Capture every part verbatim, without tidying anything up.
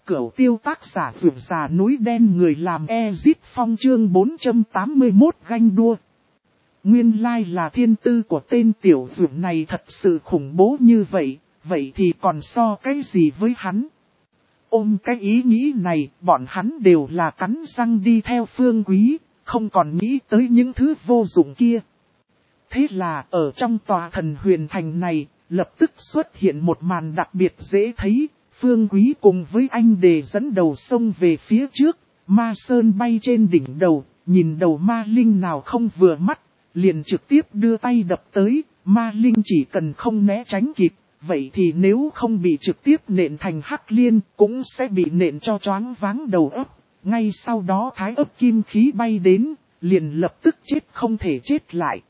Cửu tiêu tác giả vượt già núi đen người làm Ezit Phong chương bốn trăm tám mươi mốt ganh đua. Nguyên lai là thiên tư của tên tiểu vượt này thật sự khủng bố như vậy, vậy thì còn so cái gì với hắn? Ôm cái ý nghĩ này, bọn hắn đều là cắn răng đi theo Phương Quý, không còn nghĩ tới những thứ vô dụng kia. Thế là ở trong tòa thần huyền thành này, lập tức xuất hiện một màn đặc biệt dễ thấy. Phương Quý cùng với anh đề dẫn đầu sông về phía trước, ma sơn bay trên đỉnh đầu, nhìn đầu ma linh nào không vừa mắt, liền trực tiếp đưa tay đập tới, ma linh chỉ cần không né tránh kịp, vậy thì nếu không bị trực tiếp nện thành hắc liên, cũng sẽ bị nện cho choáng váng đầu óc. Ngay sau đó thái ấp kim khí bay đến, liền lập tức chết không thể chết lại.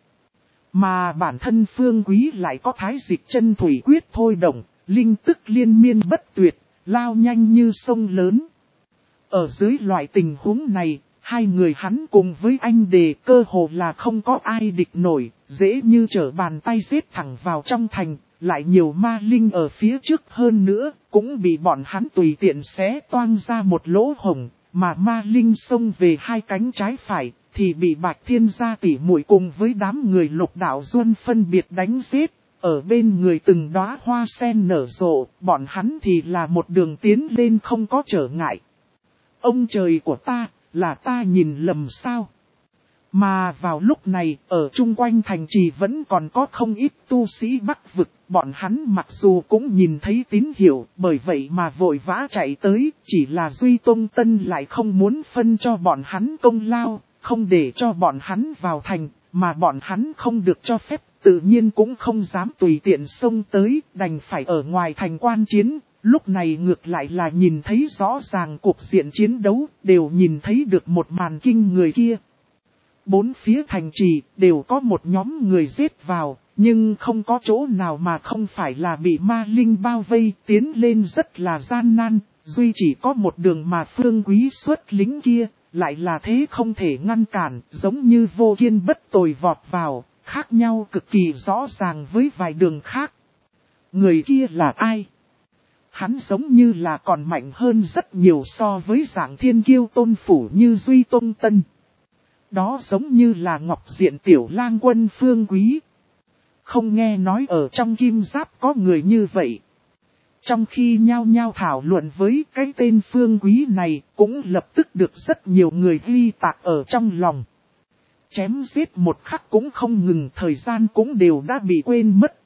Mà bản thân Phương Quý lại có thái dịch chân thủy quyết thôi động. Linh tức liên miên bất tuyệt, lao nhanh như sông lớn. Ở dưới loại tình huống này, hai người hắn cùng với anh đề cơ hồ là không có ai địch nổi, dễ như trở bàn tay giết thẳng vào trong thành, lại nhiều ma linh ở phía trước hơn nữa, cũng bị bọn hắn tùy tiện xé toang ra một lỗ hổng, mà ma linh xông về hai cánh trái phải, thì bị Bạch Thiên gia tỉ muội cùng với đám người Lục Đạo Duân phân biệt đánh giết. Ở bên người từng đóa hoa sen nở rộ, bọn hắn thì là một đường tiến lên không có trở ngại. Ông trời của ta, là ta nhìn lầm sao? Mà vào lúc này, ở chung quanh thành trì vẫn còn có không ít tu sĩ Bắc vực, bọn hắn mặc dù cũng nhìn thấy tín hiệu, bởi vậy mà vội vã chạy tới, chỉ là Duy Tông Tân lại không muốn phân cho bọn hắn công lao, không để cho bọn hắn vào thành, mà bọn hắn không được cho phép. Tự nhiên cũng không dám tùy tiện xông tới, đành phải ở ngoài thành quan chiến, lúc này ngược lại là nhìn thấy rõ ràng cuộc diện chiến đấu, đều nhìn thấy được một màn kinh người kia. Bốn phía thành trì đều có một nhóm người giết vào, nhưng không có chỗ nào mà không phải là bị ma linh bao vây, tiến lên rất là gian nan, duy chỉ có một đường mà Phương Quý xuất lính kia, lại là thế không thể ngăn cản, giống như vô kiên bất tồi vọt vào. Khác nhau cực kỳ rõ ràng với vài đường khác. Người kia là ai? Hắn giống như là còn mạnh hơn rất nhiều so với dạng thiên kiêu tôn phủ như Duy Tôn Tân. Đó giống như là Ngọc Diện Tiểu Lang Quân Phương Quý. Không nghe nói ở trong kim giáp có người như vậy. Trong khi nhao nhao thảo luận với cái tên Phương Quý này, cũng lập tức được rất nhiều người ghi tạc ở trong lòng. Chém giết một khắc cũng không ngừng, thời gian cũng đều đã bị quên mất.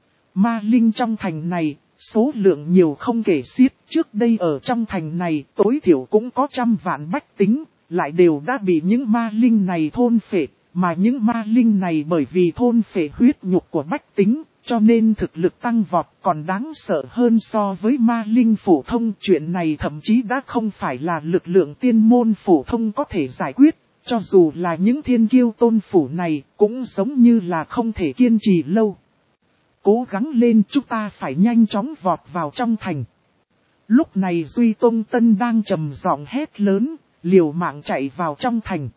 Ma linh trong thành này, số lượng nhiều không kể xiết, trước đây ở trong thành này tối thiểu cũng có trăm vạn bách tính, lại đều đã bị những ma linh này thôn phệ, mà những ma linh này bởi vì thôn phệ huyết nhục của bách tính, cho nên thực lực tăng vọt còn đáng sợ hơn so với ma linh phổ thông. Chuyện này thậm chí đã không phải là lực lượng tiên môn phổ thông có thể giải quyết. Cho dù là những thiên kiêu tôn phủ này, cũng giống như là không thể kiên trì lâu. Cố gắng lên, chúng ta phải nhanh chóng vọt vào trong thành. Lúc này Duy Tông Tân đang trầm giọng hét lớn, liều mạng chạy vào trong thành.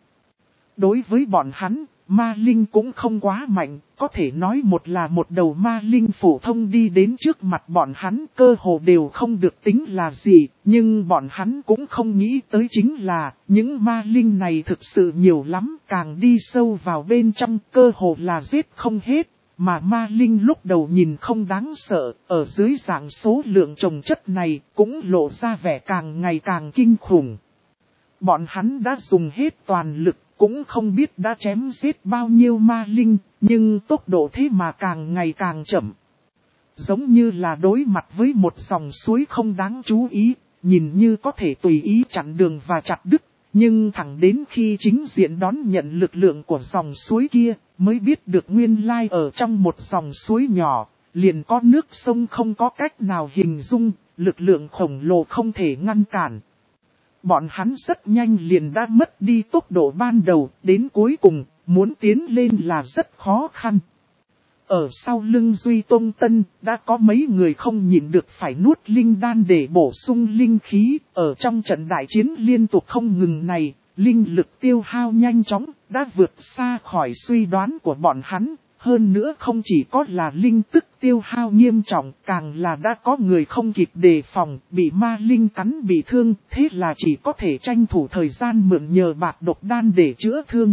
Đối với bọn hắn, ma linh cũng không quá mạnh, có thể nói một là một đầu ma linh phổ thông đi đến trước mặt bọn hắn cơ hồ đều không được tính là gì, nhưng bọn hắn cũng không nghĩ tới chính là những ma linh này thực sự nhiều lắm, càng đi sâu vào bên trong cơ hồ là giết không hết, mà ma linh lúc đầu nhìn không đáng sợ, ở dưới dạng số lượng chồng chất này cũng lộ ra vẻ càng ngày càng kinh khủng. Bọn hắn đã dùng hết toàn lực. Cũng không biết đã chém giết bao nhiêu ma linh, nhưng tốc độ thế mà càng ngày càng chậm. Giống như là đối mặt với một dòng suối không đáng chú ý, nhìn như có thể tùy ý chặn đường và chặt đứt, nhưng thẳng đến khi chính diện đón nhận lực lượng của dòng suối kia, mới biết được nguyên lai ở trong một dòng suối nhỏ, liền có nước sông không có cách nào hình dung, lực lượng khổng lồ không thể ngăn cản. Bọn hắn rất nhanh liền đã mất đi tốc độ ban đầu, đến cuối cùng, muốn tiến lên là rất khó khăn. Ở sau lưng Duy Tôn Tân, đã có mấy người không nhịn được phải nuốt linh đan để bổ sung linh khí, ở trong trận đại chiến liên tục không ngừng này, linh lực tiêu hao nhanh chóng, đã vượt xa khỏi suy đoán của bọn hắn, Hơn nữa không chỉ có là linh tức tiêu hao nghiêm trọng, càng là đã có người không kịp đề phòng, bị ma linh cắn bị thương, thế là chỉ có thể tranh thủ thời gian mượn nhờ bạc độc đan để chữa thương.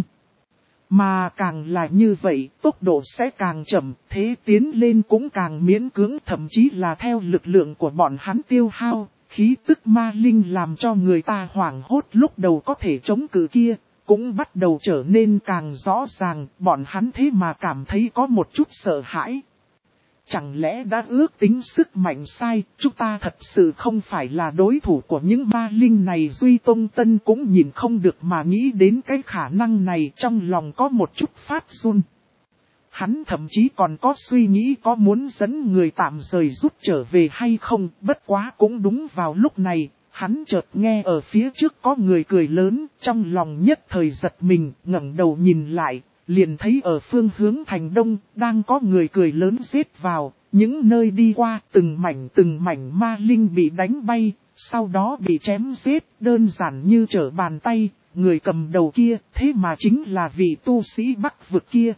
Mà càng là như vậy, tốc độ sẽ càng chậm, thế tiến lên cũng càng miễn cưỡng, thậm chí là theo lực lượng của bọn hắn tiêu hao, khí tức ma linh làm cho người ta hoảng hốt lúc đầu có thể chống cự kia, cũng bắt đầu trở nên càng rõ ràng, bọn hắn thế mà cảm thấy có một chút sợ hãi. Chẳng lẽ đã ước tính sức mạnh sai, chúng ta thật sự không phải là đối thủ của những ma linh này. Duy Tông Tân cũng nhìn không được mà nghĩ đến cái khả năng này, trong lòng có một chút phát run. Hắn thậm chí còn có suy nghĩ có muốn dẫn người tạm rời rút trở về hay không, bất quá cũng đúng vào lúc này, hắn chợt nghe ở phía trước có người cười lớn, trong lòng nhất thời giật mình, ngẩng đầu nhìn lại. Liền thấy ở phương hướng thành đông, đang có người cười lớn giết vào, những nơi đi qua từng mảnh từng mảnh ma linh bị đánh bay, sau đó bị chém giết, đơn giản như trở bàn tay, người cầm đầu kia, thế mà chính là vị tu sĩ Bắc vực kia.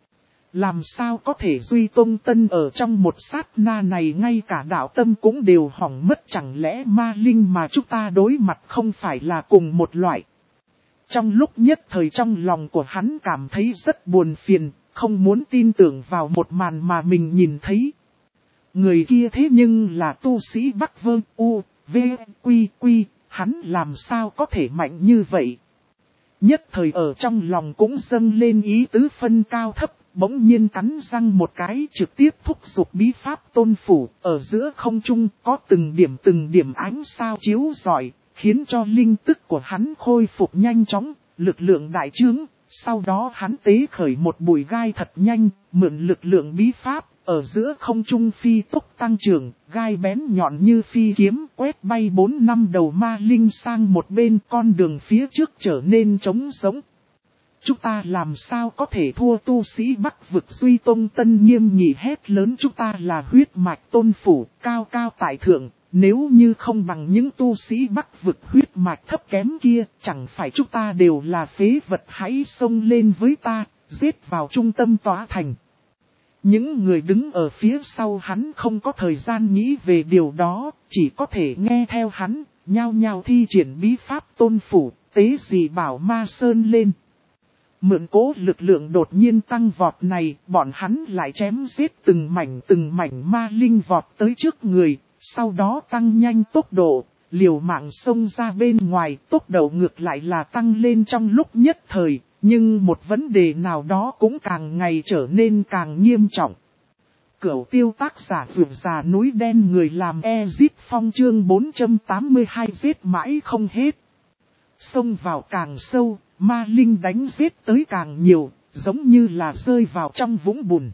Làm sao có thể Duy Tông Tân ở trong một sát na này ngay cả đạo tâm cũng đều hỏng mất, chẳng lẽ ma linh mà chúng ta đối mặt không phải là cùng một loại. Trong lúc nhất thời trong lòng của hắn cảm thấy rất buồn phiền, không muốn tin tưởng vào một màn mà mình nhìn thấy. Người kia thế nhưng là tu sĩ Bắc Vương U, V, Quy, Quy, hắn làm sao có thể mạnh như vậy? Nhất thời ở trong lòng cũng dâng lên ý tứ phân cao thấp, bỗng nhiên cắn răng một cái trực tiếp thúc giục bí pháp tôn phủ, ở giữa không trung có từng điểm từng điểm ánh sao chiếu rọi. Khiến cho linh tức của hắn khôi phục nhanh chóng, lực lượng đại trướng, sau đó hắn tế khởi một bụi gai thật nhanh, mượn lực lượng bí pháp, ở giữa không trung phi tốc tăng trưởng, gai bén nhọn như phi kiếm, quét bay bốn năm đầu ma linh sang một bên, con đường phía trước trở nên trống rỗng. Chúng ta làm sao có thể thua tu sĩ Bắc vực? Duy Tông Tân nghiêm nghị hét lớn, chúng ta là huyết mạch tôn phủ, cao cao tại thượng. Nếu như không bằng những tu sĩ Bắc vực huyết mạch thấp kém kia, chẳng phải chúng ta đều là phế vật, hãy xông lên với ta, giết vào trung tâm tòa thành. Những người đứng ở phía sau hắn không có thời gian nghĩ về điều đó, chỉ có thể nghe theo hắn, nhao nhao thi triển bí pháp tôn phủ, tế dị bảo ma sơn lên. Mượn cố lực lượng đột nhiên tăng vọt này, bọn hắn lại chém giết từng mảnh từng mảnh ma linh vọt tới trước người. Sau đó tăng nhanh tốc độ, liều mạng xông ra bên ngoài, tốc độ ngược lại là tăng lên trong lúc nhất thời, nhưng một vấn đề nào đó cũng càng ngày trở nên càng nghiêm trọng. Cửu tiêu tác giả vượt già núi đen người làm Ezit Phong chương bốn trăm tám mươi hai giết mãi không hết. Xông vào càng sâu, ma linh đánh giết tới càng nhiều, giống như là rơi vào trong vũng bùn.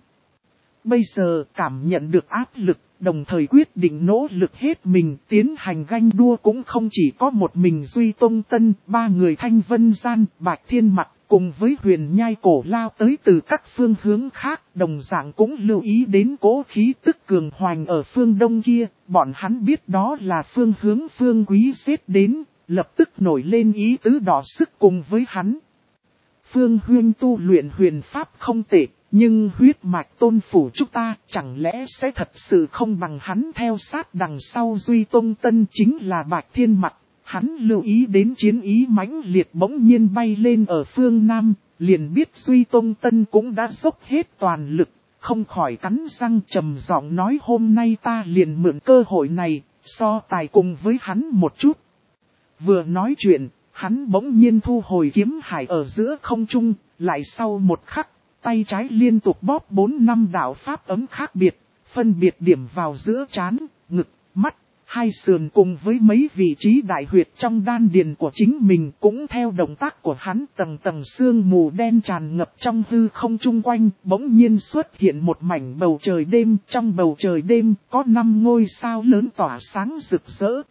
Bây giờ cảm nhận được áp lực, đồng thời quyết định nỗ lực hết mình tiến hành ganh đua cũng không chỉ có một mình Duy Tông Tân, ba người Thanh Vân Gian, Bạch Thiên Mặc cùng với Huyền Nhai Cổ lao tới từ các phương hướng khác, đồng dạng cũng lưu ý đến cố khí tức cường hoành ở phương đông kia, bọn hắn biết đó là phương hướng Phương Quý xếp đến, lập tức nổi lên ý tứ đỏ sức cùng với hắn. Phương Huyên tu luyện huyền pháp không tệ. Nhưng huyết mạch tôn phủ chúng ta chẳng lẽ sẽ thật sự không bằng hắn? Theo sát đằng sau Duy Tông Tân chính là Bạch Thiên Mặc. Hắn lưu ý đến chiến ý mãnh liệt bỗng nhiên bay lên ở phương Nam, liền biết Duy Tông Tân cũng đã dốc hết toàn lực, không khỏi cắn răng trầm giọng nói hôm nay ta liền mượn cơ hội này, so tài cùng với hắn một chút. Vừa nói chuyện, hắn bỗng nhiên thu hồi kiếm hải ở giữa không trung, lại sau một khắc. Tay trái liên tục bóp bốn năm đạo pháp ấm khác biệt, phân biệt điểm vào giữa trán, ngực, mắt, hai sườn cùng với mấy vị trí đại huyệt trong đan điền của chính mình cũng theo động tác của hắn tầng tầng sương mù đen tràn ngập trong hư không chung quanh, bỗng nhiên xuất hiện một mảnh bầu trời đêm, trong bầu trời đêm có năm ngôi sao lớn tỏa sáng rực rỡ.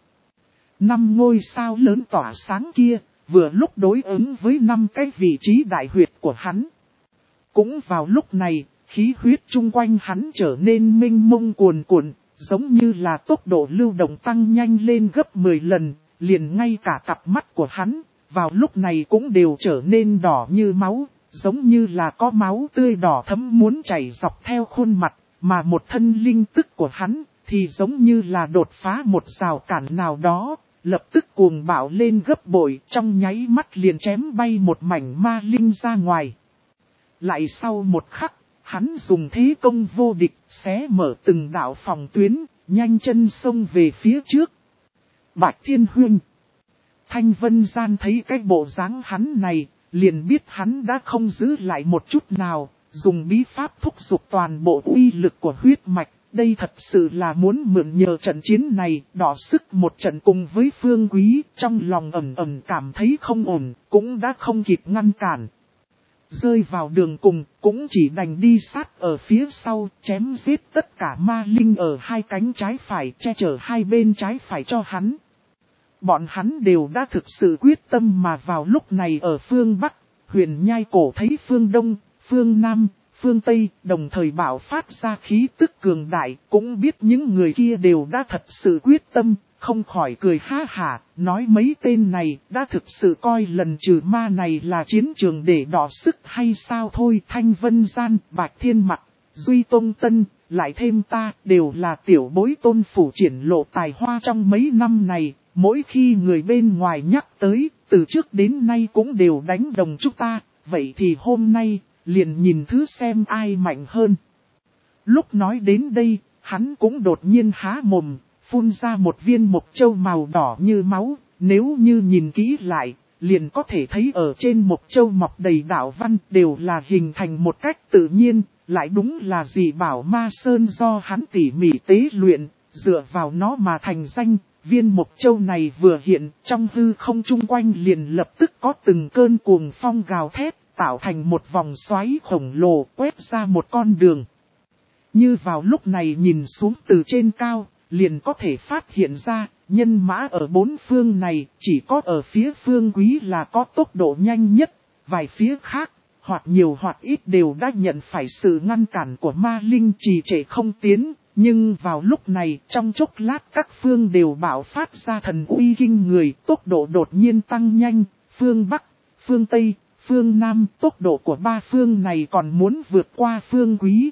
Năm ngôi sao lớn tỏa sáng kia, vừa lúc đối ứng với năm cái vị trí đại huyệt của hắn. Cũng vào lúc này, khí huyết chung quanh hắn trở nên mênh mông cuồn cuộn, giống như là tốc độ lưu động tăng nhanh lên gấp mười lần, liền ngay cả cặp mắt của hắn, vào lúc này cũng đều trở nên đỏ như máu, giống như là có máu tươi đỏ thẫm muốn chảy dọc theo khuôn mặt, mà một thân linh tức của hắn thì giống như là đột phá một rào cản nào đó, lập tức cuồng bạo lên gấp bội, trong nháy mắt liền chém bay một mảnh ma linh ra ngoài. Lại sau một khắc, hắn dùng thế công vô địch, xé mở từng đạo phòng tuyến, nhanh chân xông về phía trước. Bạch Thiên Huynh. Thanh Vân Gian thấy cái bộ dáng hắn này, liền biết hắn đã không giữ lại một chút nào, dùng bí pháp thúc giục toàn bộ uy lực của huyết mạch. Đây thật sự là muốn mượn nhờ trận chiến này, đỏ sức một trận cùng với Phương Quý, trong lòng ẩm ẩm cảm thấy không ổn, cũng đã không kịp ngăn cản. Rơi vào đường cùng, cũng chỉ đành đi sát ở phía sau, chém giết tất cả ma linh ở hai cánh trái phải, che chở hai bên trái phải cho hắn. Bọn hắn đều đã thực sự quyết tâm mà vào lúc này ở phương Bắc, huyền nhai cổ thấy phương Đông, phương Nam, phương Tây đồng thời bảo phát ra khí tức cường đại, cũng biết những người kia đều đã thật sự quyết tâm, không khỏi cười ha hả, nói mấy tên này đã thực sự coi lần trừ ma này là chiến trường để đỏ sức hay sao thôi. Thanh Vân Gian, Bạch Thiên Mặc, Duy Tôn Tân, lại thêm ta đều là tiểu bối Tôn phủ triển lộ tài hoa trong mấy năm này, mỗi khi người bên ngoài nhắc tới, từ trước đến nay cũng đều đánh đồng chúng ta, vậy thì hôm nay, liền nhìn thứ xem ai mạnh hơn. Lúc nói đến đây, hắn cũng đột nhiên há mồm, phun ra một viên mộc châu màu đỏ như máu, nếu như nhìn kỹ lại, liền có thể thấy ở trên mộc châu mọc đầy đạo văn đều là hình thành một cách tự nhiên, lại đúng là dị bảo ma sơn do hắn tỉ mỉ tế luyện, dựa vào nó mà thành danh. Viên mộc châu này vừa hiện, trong hư không chung quanh liền lập tức có từng cơn cuồng phong gào thét, tạo thành một vòng xoáy khổng lồ quét ra một con đường. Như vào lúc này nhìn xuống từ trên cao, liền có thể phát hiện ra, nhân mã ở bốn phương này, chỉ có ở phía Phương Quý là có tốc độ nhanh nhất, vài phía khác, hoặc nhiều hoặc ít đều đã nhận phải sự ngăn cản của ma linh trì trệ không tiến. Nhưng vào lúc này, trong chốc lát các phương đều bạo phát ra thần uy kinh người, tốc độ đột nhiên tăng nhanh, phương Bắc, phương Tây, phương Nam, tốc độ của ba phương này còn muốn vượt qua Phương Quý.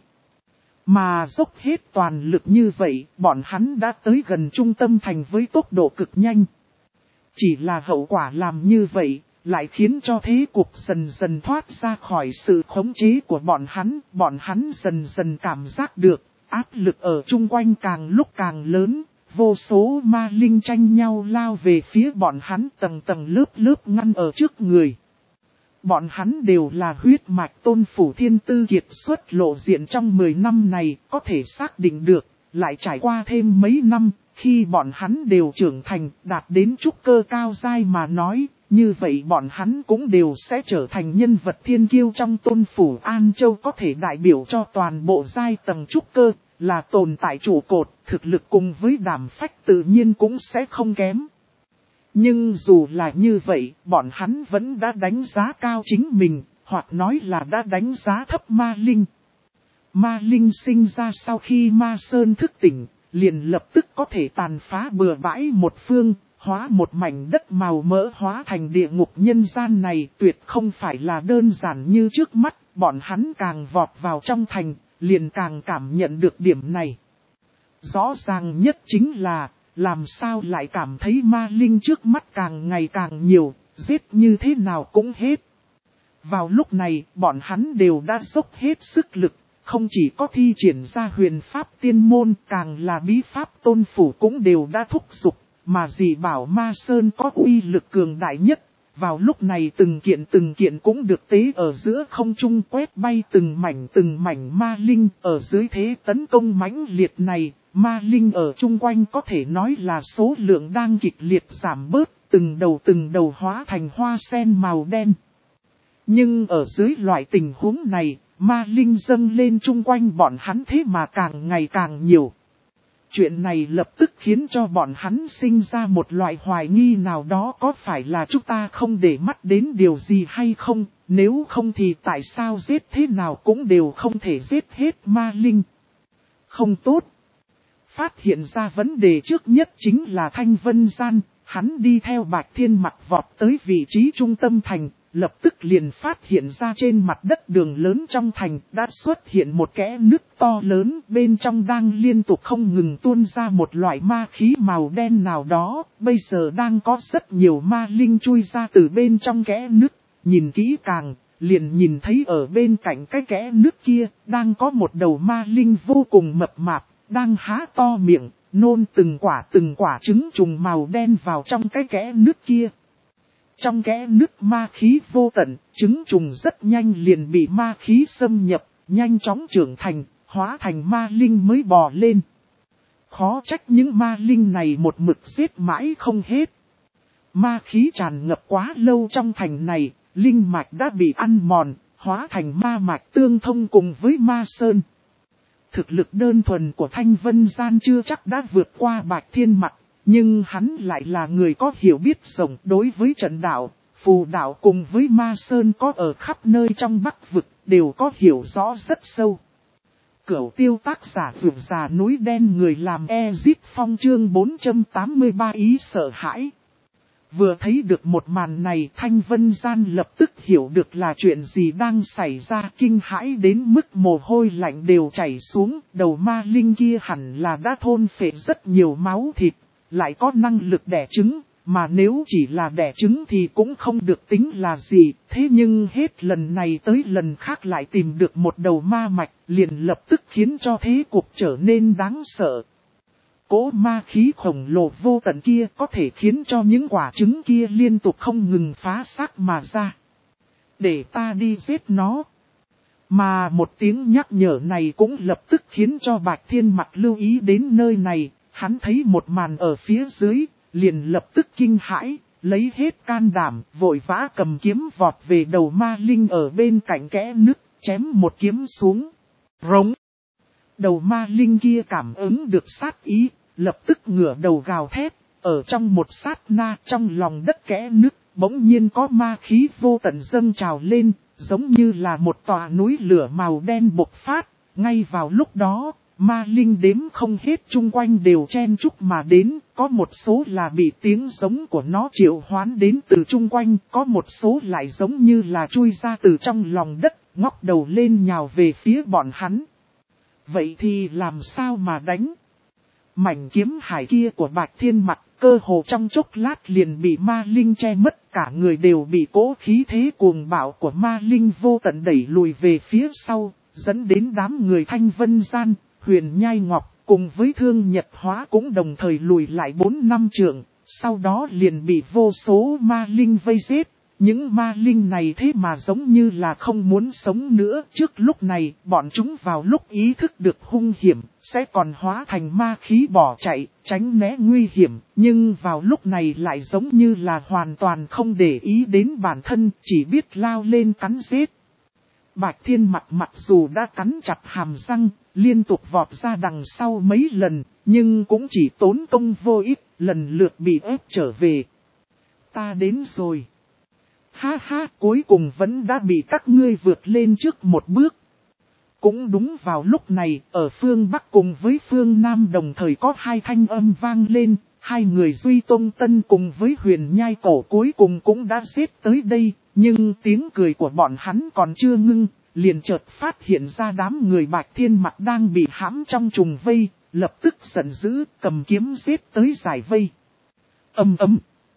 Mà dốc hết toàn lực như vậy, bọn hắn đã tới gần trung tâm thành với tốc độ cực nhanh. Chỉ là hậu quả làm như vậy, lại khiến cho thế cuộc dần dần thoát ra khỏi sự khống chế của bọn hắn. Bọn hắn dần dần cảm giác được, áp lực ở chung quanh càng lúc càng lớn, vô số ma linh tranh nhau lao về phía bọn hắn tầng tầng lớp lớp ngăn ở trước người. Bọn hắn đều là huyết mạch Tôn phủ thiên tư kiệt xuất lộ diện trong mười năm này, có thể xác định được, lại trải qua thêm mấy năm, khi bọn hắn đều trưởng thành, đạt đến trúc cơ cao giai mà nói, như vậy bọn hắn cũng đều sẽ trở thành nhân vật thiên kiêu trong Tôn phủ An Châu, có thể đại biểu cho toàn bộ giai tầng trúc cơ, là tồn tại trụ cột, thực lực cùng với đảm phách tự nhiên cũng sẽ không kém. Nhưng dù là như vậy, bọn hắn vẫn đã đánh giá cao chính mình, hoặc nói là đã đánh giá thấp ma linh. Ma linh sinh ra sau khi ma sơn thức tỉnh, liền lập tức có thể tàn phá bừa bãi một phương, hóa một mảnh đất màu mỡ hóa thành địa ngục nhân gian này, tuyệt không phải là đơn giản như trước mắt, bọn hắn càng vọt vào trong thành, liền càng cảm nhận được điểm này. Rõ ràng nhất chính là, làm sao lại cảm thấy ma linh trước mắt càng ngày càng nhiều, giết như thế nào cũng hết. Vào lúc này, bọn hắn đều đã dốc hết sức lực, không chỉ có thi triển ra huyền pháp tiên môn, càng là bí pháp Tôn phủ cũng đều đã thúc giục, mà dị bảo ma sơn có uy lực cường đại nhất. Vào lúc này từng kiện từng kiện cũng được tế ở giữa không trung quét bay từng mảnh từng mảnh ma linh, ở dưới thế tấn công mãnh liệt này. Ma linh ở chung quanh có thể nói là số lượng đang kịch liệt giảm bớt, từng đầu từng đầu hóa thành hoa sen màu đen. Nhưng ở dưới loại tình huống này, ma linh dâng lên chung quanh bọn hắn thế mà càng ngày càng nhiều. Chuyện này lập tức khiến cho bọn hắn sinh ra một loại hoài nghi nào đó, có phải là chúng ta không để mắt đến điều gì hay không, nếu không thì tại sao giết thế nào cũng đều không thể giết hết ma linh. Không tốt. Phát hiện ra vấn đề trước nhất chính là Thanh Vân Gian, hắn đi theo Bạch Thiên Mặc vọt tới vị trí trung tâm thành, lập tức liền phát hiện ra trên mặt đất đường lớn trong thành đã xuất hiện một kẽ nứt to lớn, bên trong đang liên tục không ngừng tuôn ra một loại ma khí màu đen nào đó, bây giờ đang có rất nhiều ma linh chui ra từ bên trong kẽ nứt, nhìn kỹ càng, liền nhìn thấy ở bên cạnh cái kẽ nứt kia, đang có một đầu ma linh vô cùng mập mạp, đang há to miệng, nôn từng quả từng quả trứng trùng màu đen vào trong cái kẽ nứt kia. Trong kẽ nứt ma khí vô tận, trứng trùng rất nhanh liền bị ma khí xâm nhập, nhanh chóng trưởng thành, hóa thành ma linh mới bò lên. Khó trách những ma linh này một mực giết mãi không hết. Ma khí tràn ngập quá lâu trong thành này, linh mạch đã bị ăn mòn, hóa thành ma mạch tương thông cùng với ma sơn. Thực lực đơn thuần của Thanh Vân Gian chưa chắc đã vượt qua Bạch Thiên Mặc, nhưng hắn lại là người có hiểu biết rộng đối với trận đạo, phù đạo cùng với ma sơn có ở khắp nơi trong Bắc vực, đều có hiểu rõ rất sâu. Cửu tiêu tác giả vượt già núi đen người làm Ezit Phong chương bốn trăm tám mươi ba ý sợ hãi. Vừa thấy được một màn này, Thanh Vân Gian lập tức hiểu được là chuyện gì đang xảy ra, kinh hãi đến mức mồ hôi lạnh đều chảy xuống, đầu ma linh kia hẳn là đã thôn phệ rất nhiều máu thịt, lại có năng lực đẻ trứng, mà nếu chỉ là đẻ trứng thì cũng không được tính là gì, thế nhưng hết lần này tới lần khác lại tìm được một đầu ma mạch, liền lập tức khiến cho thế cục trở nên đáng sợ. Cỗ ma khí khổng lồ vô tận kia có thể khiến cho những quả trứng kia liên tục không ngừng phá xác mà ra. Để ta đi giết nó. Mà một tiếng nhắc nhở này cũng lập tức khiến cho Bạch Thiên Mặc lưu ý đến nơi này. Hắn thấy một màn ở phía dưới, liền lập tức kinh hãi, lấy hết can đảm, vội vã cầm kiếm vọt về đầu ma linh ở bên cạnh kẽ nứt, chém một kiếm xuống. Rống. Đầu ma linh kia cảm ứng được sát ý, lập tức ngửa đầu gào thét, ở trong một sát na trong lòng đất kẽ nứt, bỗng nhiên có ma khí vô tận dâng trào lên, giống như là một tòa núi lửa màu đen bộc phát. Ngay vào lúc đó, ma linh đếm không hết chung quanh đều chen chúc mà đến, có một số là bị tiếng giống của nó triệu hoán đến từ chung quanh, có một số lại giống như là chui ra từ trong lòng đất, ngóc đầu lên nhào về phía bọn hắn. Vậy thì làm sao mà đánh? Mảnh kiếm hải kia của Bạch Thiên Mặc cơ hồ trong chốc lát liền bị ma linh che mất, cả người đều bị cỗ khí thế cuồng bạo của ma linh vô tận đẩy lùi về phía sau, dẫn đến đám người Thanh Vân Gian, Huyền Nhai Ngọc cùng với Thương Nhật Hóa cũng đồng thời lùi lại bốn năm trượng, sau đó liền bị vô số ma linh vây giết. Những ma linh này thế mà giống như là không muốn sống nữa, trước lúc này bọn chúng vào lúc ý thức được hung hiểm, sẽ còn hóa thành ma khí bỏ chạy, tránh né nguy hiểm, nhưng vào lúc này lại giống như là hoàn toàn không để ý đến bản thân, chỉ biết lao lên cắn giết. Bạch Thiên Mặc mặc dù đã cắn chặt hàm răng, liên tục vọt ra đằng sau mấy lần, nhưng cũng chỉ tốn công vô ích, lần lượt bị ép trở về. Ta đến rồi. Ha ha, cuối cùng vẫn đã bị các ngươi vượt lên trước một bước. Cũng đúng vào lúc này, ở phương Bắc cùng với phương Nam đồng thời có hai thanh âm vang lên, hai người Duy Tôn Tân cùng với Huyền Nhai Cổ cuối cùng cũng đã giết tới đây, nhưng tiếng cười của bọn hắn còn chưa ngưng, liền chợt phát hiện ra đám người Bạch Thiên Mặc đang bị hãm trong trùng vây, lập tức giận dữ, cầm kiếm giết tới giải vây. Ầm ầm.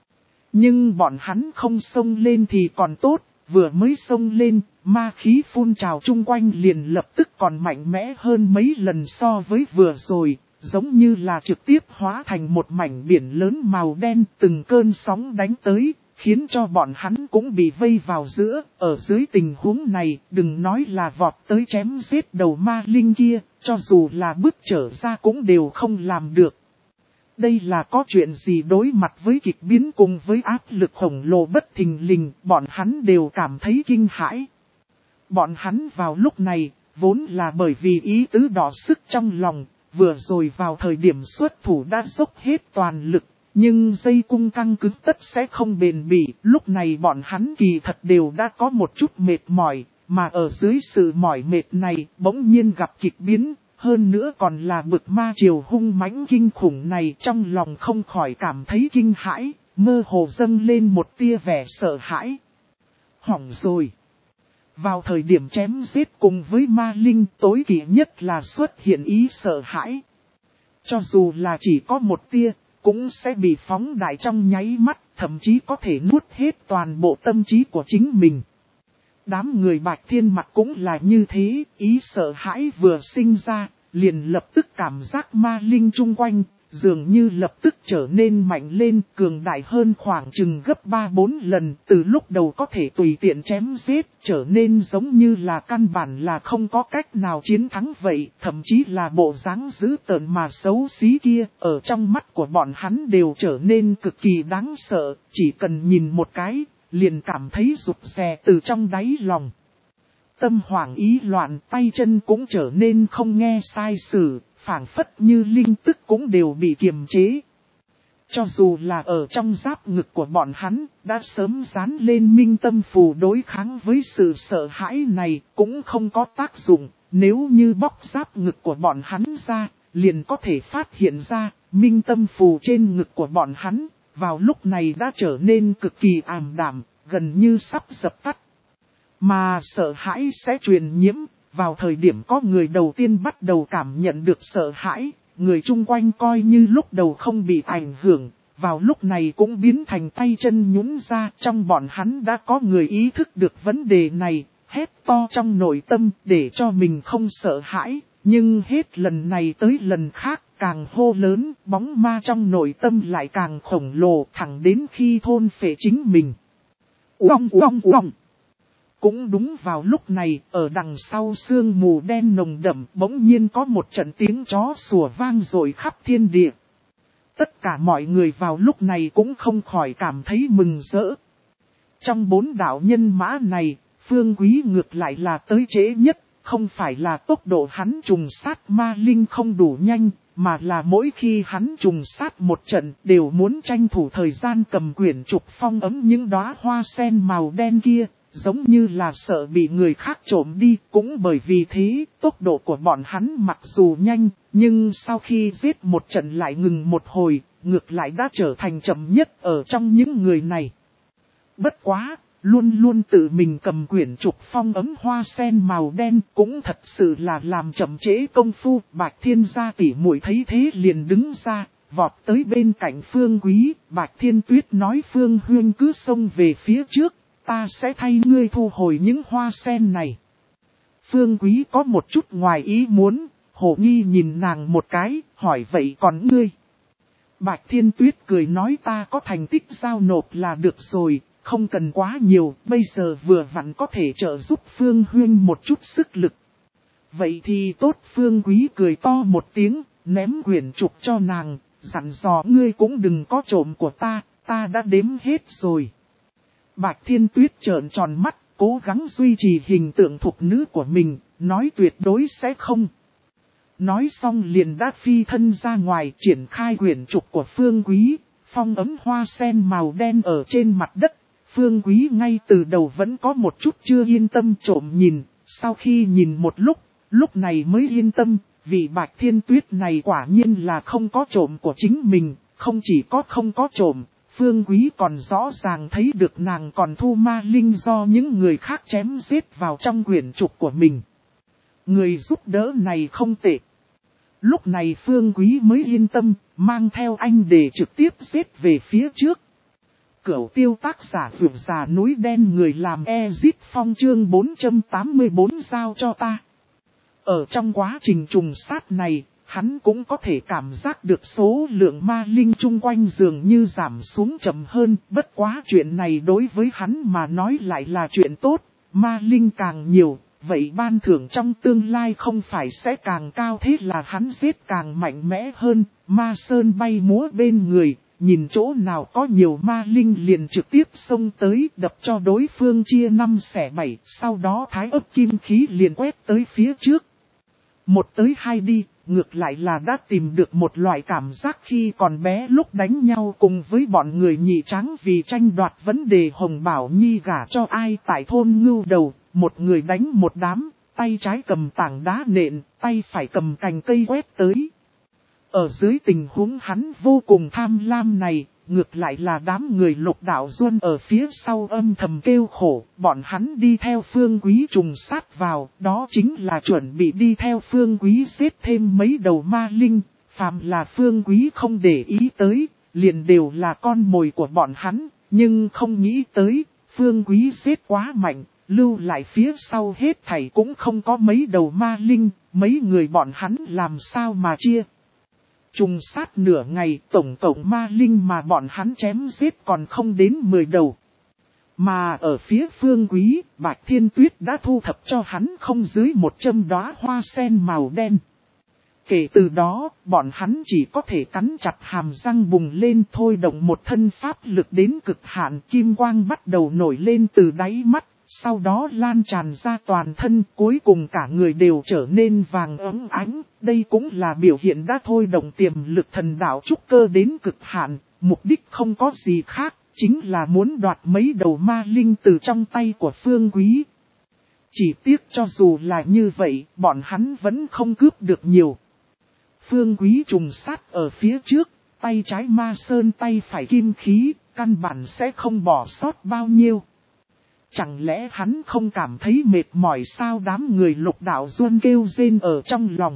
Nhưng bọn hắn không xông lên thì còn tốt, vừa mới xông lên, ma khí phun trào chung quanh liền lập tức còn mạnh mẽ hơn mấy lần so với vừa rồi, giống như là trực tiếp hóa thành một mảnh biển lớn màu đen, từng cơn sóng đánh tới, khiến cho bọn hắn cũng bị vây vào giữa. Ở dưới tình huống này, đừng nói là vọt tới chém giết đầu ma linh kia, cho dù là bước trở ra cũng đều không làm được. Đây là có chuyện gì? Đối mặt với kịch biến cùng với áp lực khổng lồ bất thình lình, bọn hắn đều cảm thấy kinh hãi. Bọn hắn vào lúc này, vốn là bởi vì ý tứ đỏ sức trong lòng, vừa rồi vào thời điểm xuất thủ đã dốc hết toàn lực, nhưng dây cung căng cứng tất sẽ không bền bỉ. Lúc này bọn hắn kỳ thật đều đã có một chút mệt mỏi, mà ở dưới sự mỏi mệt này bỗng nhiên gặp kịch biến. Hơn nữa còn là bực ma triều hung mãnh kinh khủng này, trong lòng không khỏi cảm thấy kinh hãi, mơ hồ dâng lên một tia vẻ sợ hãi. Hỏng rồi. Vào thời điểm chém giết cùng với ma linh tối kỵ nhất là xuất hiện ý sợ hãi. Cho dù là chỉ có một tia, cũng sẽ bị phóng đại trong nháy mắt, thậm chí có thể nuốt hết toàn bộ tâm trí của chính mình. Đám người Bạch Thiên Mặc cũng là như thế, ý sợ hãi vừa sinh ra, liền lập tức cảm giác ma linh chung quanh, dường như lập tức trở nên mạnh lên, cường đại hơn khoảng chừng gấp ba bốn lần, từ lúc đầu có thể tùy tiện chém giết, trở nên giống như là căn bản là không có cách nào chiến thắng vậy, thậm chí là bộ dáng dữ tợn mà xấu xí kia, ở trong mắt của bọn hắn đều trở nên cực kỳ đáng sợ, chỉ cần nhìn một cái, liền cảm thấy rụt rè từ trong đáy lòng. Tâm hoảng ý loạn, tay chân cũng trở nên không nghe sai sử, phảng phất như linh tức cũng đều bị kiềm chế. Cho dù là ở trong giáp ngực của bọn hắn, đã sớm dán lên minh tâm phù đối kháng với sự sợ hãi này, cũng không có tác dụng. Nếu như bóc giáp ngực của bọn hắn ra, liền có thể phát hiện ra, minh tâm phù trên ngực của bọn hắn, vào lúc này đã trở nên cực kỳ ảm đạm, gần như sắp dập tắt. Mà sợ hãi sẽ truyền nhiễm, vào thời điểm có người đầu tiên bắt đầu cảm nhận được sợ hãi, người chung quanh coi như lúc đầu không bị ảnh hưởng, vào lúc này cũng biến thành tay chân nhũn ra, trong bọn hắn đã có người ý thức được vấn đề này, hét to trong nội tâm để cho mình không sợ hãi, nhưng hết lần này tới lần khác càng hô lớn, bóng ma trong nội tâm lại càng khổng lồ thẳng đến khi thôn phệ chính mình. Uong uong uong. Cũng đúng vào lúc này, ở đằng sau sương mù đen nồng đậm, bỗng nhiên có một trận tiếng chó sủa vang dội khắp thiên địa. Tất cả mọi người vào lúc này cũng không khỏi cảm thấy mừng rỡ. Trong bốn đạo nhân mã này, Phương Quý ngược lại là tới trễ nhất, không phải là tốc độ hắn trùng sát ma linh không đủ nhanh, mà là mỗi khi hắn trùng sát một trận đều muốn tranh thủ thời gian cầm quyển trục phong ấm những đóa hoa sen màu đen kia. Giống như là sợ bị người khác trộm đi, cũng bởi vì thế, tốc độ của bọn hắn mặc dù nhanh, nhưng sau khi giết một trận lại ngừng một hồi, ngược lại đã trở thành chậm nhất ở trong những người này. Bất quá, luôn luôn tự mình cầm quyển trục phong ấm hoa sen màu đen cũng thật sự là làm chậm trễ công phu. Bạch Thiên gia tỷ muội thấy thế liền đứng ra, vọt tới bên cạnh Phương Quý. Bạch Thiên Tuyết nói Phương Huyên cứ xông về phía trước. Ta sẽ thay ngươi thu hồi những hoa sen này. Phương Quý có một chút ngoài ý muốn, hồ nghi nhìn nàng một cái, hỏi vậy còn ngươi? Bạch Thiên Tuyết cười nói ta có thành tích giao nộp là được rồi, không cần quá nhiều, bây giờ vừa vặn có thể trợ giúp Phương Huyên một chút sức lực. Vậy thì tốt. Phương Quý cười to một tiếng, ném quyển trục cho nàng, dặn dò ngươi cũng đừng có trộm của ta, ta đã đếm hết rồi. Bạch Thiên Tuyết trợn tròn mắt, cố gắng duy trì hình tượng thục nữ của mình, nói tuyệt đối sẽ không. Nói xong liền đã phi thân ra ngoài triển khai quyển trục của Phương Quý, phong ấm hoa sen màu đen ở trên mặt đất. Phương Quý ngay từ đầu vẫn có một chút chưa yên tâm trộm nhìn, sau khi nhìn một lúc, lúc này mới yên tâm, vì Bạch Thiên Tuyết này quả nhiên là không có trộm của chính mình, không chỉ có không có trộm. Phương Quý còn rõ ràng thấy được nàng còn thu ma linh do những người khác chém giết vào trong quyển trục của mình. Người giúp đỡ này không tệ. Lúc này Phương Quý mới yên tâm, mang theo anh để trực tiếp giết về phía trước. Cửu tiêu tác giả vượt già núi đen người làm Ezit Phong chương bốn trăm tám mươi bốn giao cho ta. Ở trong quá trình trùng sát này, hắn cũng có thể cảm giác được số lượng ma linh chung quanh dường như giảm xuống chậm hơn, bất quá chuyện này đối với hắn mà nói lại là chuyện tốt, ma linh càng nhiều, vậy ban thưởng trong tương lai không phải sẽ càng cao, thế là hắn giết càng mạnh mẽ hơn, ma sơn bay múa bên người, nhìn chỗ nào có nhiều ma linh liền trực tiếp xông tới đập cho đối phương chia năm xẻ bảy, sau đó thái ấp kim khí liền quét tới phía trước. Một tới hai đi, ngược lại là đã tìm được một loại cảm giác khi còn bé lúc đánh nhau cùng với bọn người nhị tráng vì tranh đoạt vấn đề Hồng Bảo Nhi gả cho ai tại thôn ngưu đầu, một người đánh một đám, tay trái cầm tảng đá nện, tay phải cầm cành cây quét tới. Ở dưới tình huống hắn vô cùng tham lam này, ngược lại là đám người Lục Đạo Duân ở phía sau âm thầm kêu khổ, bọn hắn đi theo Phương Quý trùng sát vào, đó chính là chuẩn bị đi theo Phương Quý giết thêm mấy đầu ma linh, phàm là Phương Quý không để ý tới, liền đều là con mồi của bọn hắn, nhưng không nghĩ tới, Phương Quý giết quá mạnh, lưu lại phía sau hết thảy cũng không có mấy đầu ma linh, mấy người bọn hắn làm sao mà chia. Trùng sát nửa ngày, tổng cộng ma linh mà bọn hắn chém giết còn không đến mười đầu. Mà ở phía Phương Quý, Bạch Thiên Tuyết đã thu thập cho hắn không dưới một trăm đóa hoa sen màu đen. Kể từ đó, bọn hắn chỉ có thể cắn chặt hàm răng bùng lên thôi động một thân pháp lực đến cực hạn, kim quang bắt đầu nổi lên từ đáy mắt, sau đó lan tràn ra toàn thân, cuối cùng cả người đều trở nên vàng óng ánh. Đây cũng là biểu hiện đã thôi động tiềm lực thần đạo trúc cơ đến cực hạn, mục đích không có gì khác, chính là muốn đoạt mấy đầu ma linh từ trong tay của Phương Quý. Chỉ tiếc cho dù là như vậy, bọn hắn vẫn không cướp được nhiều. Phương Quý trùng sát ở phía trước, tay trái ma sơn tay phải kim khí, căn bản sẽ không bỏ sót bao nhiêu. Chẳng lẽ hắn không cảm thấy mệt mỏi sao? Đám người Lục Đạo Duân kêu rên ở trong lòng.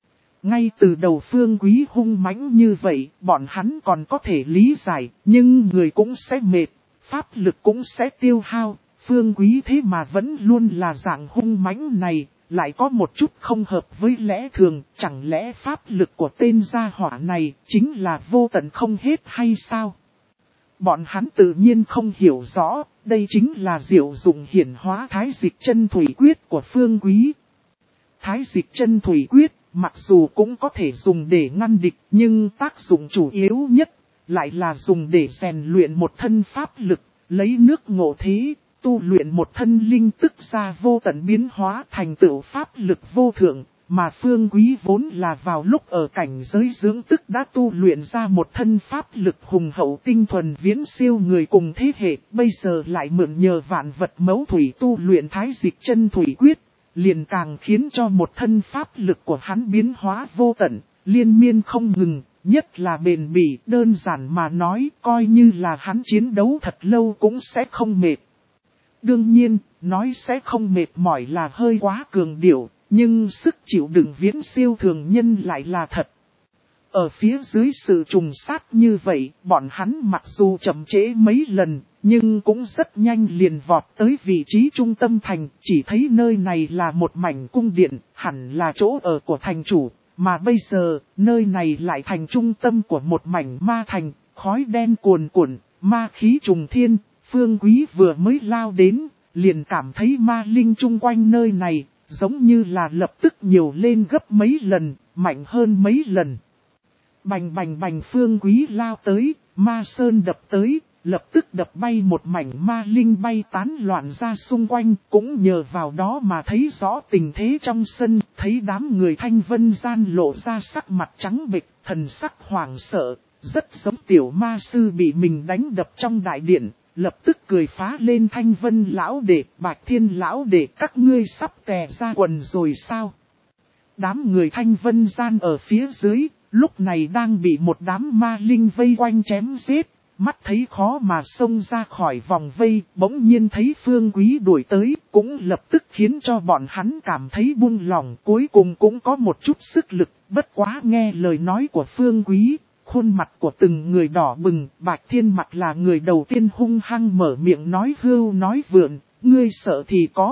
Ngay từ đầu Phương Quý hung mãnh như vậy, bọn hắn còn có thể lý giải, nhưng người cũng sẽ mệt, pháp lực cũng sẽ tiêu hao. Phương Quý thế mà vẫn luôn là dạng hung mãnh này, lại có một chút không hợp với lẽ thường, chẳng lẽ pháp lực của tên gia hỏa này chính là vô tận không hết hay sao? Bọn hắn tự nhiên không hiểu rõ, đây chính là diệu dụng hiển hóa Thái Dịch Chân Thủy Quyết của Phương Quý. Thái Dịch Chân Thủy Quyết, mặc dù cũng có thể dùng để ngăn địch, nhưng tác dụng chủ yếu nhất lại là dùng để rèn luyện một thân pháp lực, lấy nước ngộ thế, tu luyện một thân linh tức ra vô tận biến hóa thành tựu pháp lực vô thượng. Mà Phương Quý vốn là vào lúc ở cảnh giới dưỡng tức đã tu luyện ra một thân pháp lực hùng hậu tinh thuần viễn siêu người cùng thế hệ, bây giờ lại mượn nhờ vạn vật mấu thủy tu luyện Thái Dịch Chân Thủy Quyết, liền càng khiến cho một thân pháp lực của hắn biến hóa vô tận, liên miên không ngừng, nhất là bền bỉ. Đơn giản mà nói, coi như là hắn chiến đấu thật lâu cũng sẽ không mệt. Đương nhiên, nói sẽ không mệt mỏi là hơi quá cường điệu. Nhưng sức chịu đựng viễn siêu thường nhân lại là thật. Ở phía dưới sự trùng sát như vậy, bọn hắn mặc dù chậm trễ mấy lần, nhưng cũng rất nhanh liền vọt tới vị trí trung tâm thành. Chỉ thấy nơi này là một mảnh cung điện, hẳn là chỗ ở của thành chủ. Mà bây giờ, nơi này lại thành trung tâm của một mảnh ma thành, khói đen cuồn cuộn, ma khí trùng thiên. Phương Quý vừa mới lao đến, liền cảm thấy ma linh chung quanh nơi này giống như là lập tức nhiều lên gấp mấy lần, mạnh hơn mấy lần. Bành bành bành Phương Quý lao tới, ma sơn đập tới, lập tức đập bay một mảnh ma linh bay tán loạn ra xung quanh, cũng nhờ vào đó mà thấy rõ tình thế trong sân, thấy đám người Thanh Vân gian lộ ra sắc mặt trắng bệch, thần sắc hoảng sợ, rất giống tiểu ma sư bị mình đánh đập trong đại điện. Lập tức cười phá lên. Thanh Vân lão đệ, Bạch Thiên lão đệ, các ngươi sắp tè ra quần rồi sao? Đám người Thanh Vân gian ở phía dưới, lúc này đang bị một đám ma linh vây quanh chém giết, mắt thấy khó mà xông ra khỏi vòng vây, bỗng nhiên thấy Phương Quý đuổi tới, cũng lập tức khiến cho bọn hắn cảm thấy buông lòng, cuối cùng cũng có một chút sức lực, bất quá nghe lời nói của Phương Quý. Khuôn mặt của từng người đỏ bừng, Bạch Thiên Mặc là người đầu tiên hung hăng mở miệng nói hưu nói vượn, ngươi sợ thì có.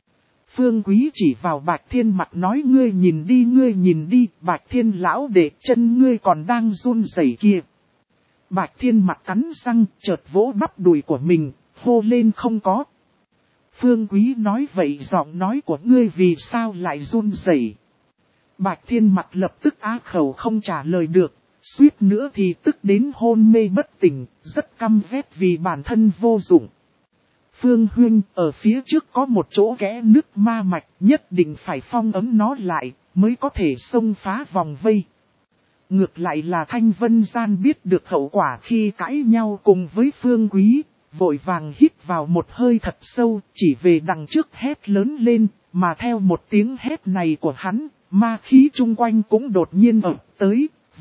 Phương Quý chỉ vào Bạch Thiên Mặc nói ngươi nhìn đi ngươi nhìn đi, Bạch Thiên lão đệ chân ngươi còn đang run rẩy kia. Bạch Thiên Mặc cắn răng, chợt vỗ bắp đùi của mình, hô lên không có. Phương Quý nói vậy giọng nói của ngươi vì sao lại run rẩy? Bạch Thiên Mặc lập tức á khẩu không trả lời được. Suýt nữa thì tức đến hôn mê bất tỉnh, rất căm ghét vì bản thân vô dụng. Phương Huynh, ở phía trước có một chỗ kẽ nước ma mạch, nhất định phải phong ấm nó lại, mới có thể xông phá vòng vây. Ngược lại là Thanh Vân gian biết được hậu quả khi cãi nhau cùng với Phương Quý, vội vàng hít vào một hơi thật sâu, chỉ về đằng trước hét lớn lên, mà theo một tiếng hét này của hắn, ma khí chung quanh cũng đột nhiên ập tới.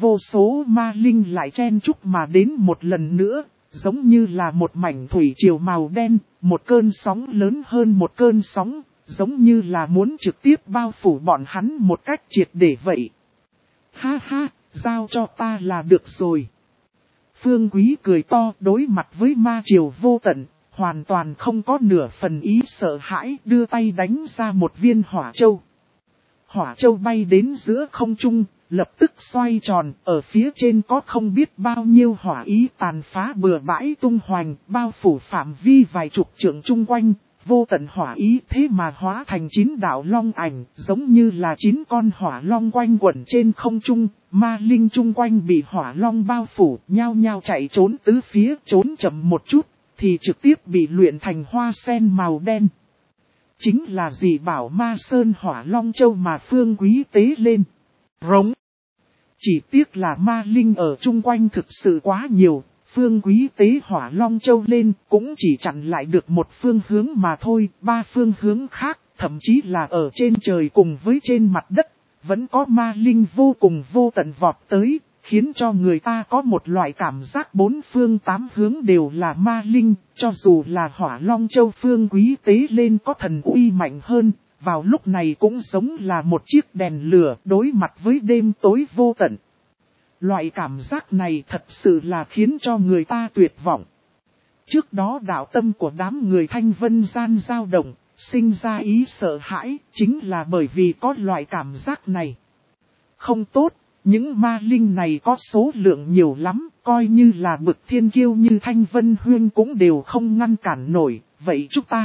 vô số ma linh lại chen chúc mà đến một lần nữa, giống như là một mảnh thủy triều màu đen, một cơn sóng lớn hơn một cơn sóng, giống như là muốn trực tiếp bao phủ bọn hắn một cách triệt để vậy. Ha ha, giao cho ta là được rồi. Phương Quý cười to, đối mặt với ma triều vô tận, hoàn toàn không có nửa phần ý sợ hãi, đưa tay đánh ra một viên hỏa châu. Hỏa châu bay đến giữa không trung, lập tức xoay tròn, ở phía trên có không biết bao nhiêu hỏa ý tàn phá bừa bãi tung hoành, bao phủ phạm vi vài chục trượng chung quanh, vô tận hỏa ý thế mà hóa thành chín đạo long ảnh, giống như là chín con hỏa long quanh quẩn trên không trung, ma linh chung quanh bị hỏa long bao phủ, nhao nhao chạy trốn tứ phía, trốn chậm một chút, thì trực tiếp bị luyện thành hoa sen màu đen. Chính là dị bảo ma sơn hỏa long châu mà Phương Quý tế lên. Rống. Chỉ tiếc là ma linh ở chung quanh thực sự quá nhiều, Phương Quý tế hỏa long châu lên cũng chỉ chặn lại được một phương hướng mà thôi, ba phương hướng khác, thậm chí là ở trên trời cùng với trên mặt đất, vẫn có ma linh vô cùng vô tận vọt tới, khiến cho người ta có một loại cảm giác bốn phương tám hướng đều là ma linh, cho dù là hỏa long châu Phương Quý tế lên có thần uy mạnh hơn, vào lúc này cũng giống là một chiếc đèn lửa đối mặt với đêm tối vô tận. Loại cảm giác này thật sự là khiến cho người ta tuyệt vọng. Trước đó đạo tâm của đám người Thanh Vân gian dao động, sinh ra ý sợ hãi, chính là bởi vì có loại cảm giác này. Không tốt, những ma linh này có số lượng nhiều lắm, coi như là bực thiên kiêu như Thanh Vân Huyên cũng đều không ngăn cản nổi, vậy chúng ta.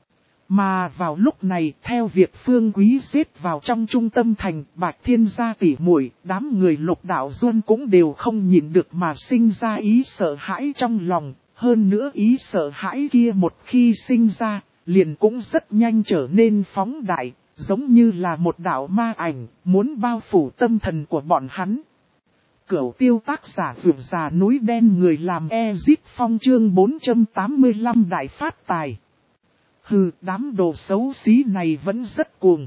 Mà vào lúc này, theo việc Phương Quý xếp vào trong trung tâm thành, Bạch Thiên gia tỉ muội, đám người Lục Đạo Duân cũng đều không nhìn được mà sinh ra ý sợ hãi trong lòng. Hơn nữa ý sợ hãi kia một khi sinh ra, liền cũng rất nhanh trở nên phóng đại, giống như là một đạo ma ảnh, muốn bao phủ tâm thần của bọn hắn. Cửu tiêu tác giả vượt già núi đen người làm Ezit Phong chương bốn trăm tám mươi lăm đại phát tài. Hừ, đám đồ xấu xí này vẫn rất cuồng.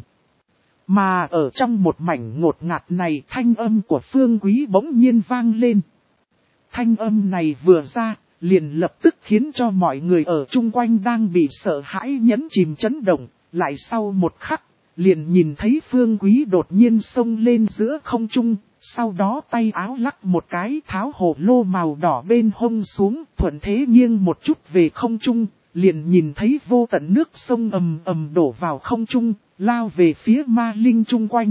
Mà ở trong một mảnh ngột ngạt này thanh âm của Phương Quý bỗng nhiên vang lên. Thanh âm này vừa ra, liền lập tức khiến cho mọi người ở chung quanh đang bị sợ hãi nhấn chìm chấn động, lại sau một khắc, liền nhìn thấy Phương Quý đột nhiên xông lên giữa không trung, sau đó tay áo lắc một cái tháo hồ lô màu đỏ bên hông xuống, thuận thế nghiêng một chút về không trung. Liền nhìn thấy vô tận nước sông ầm ầm đổ vào không trung, lao về phía ma linh chung quanh.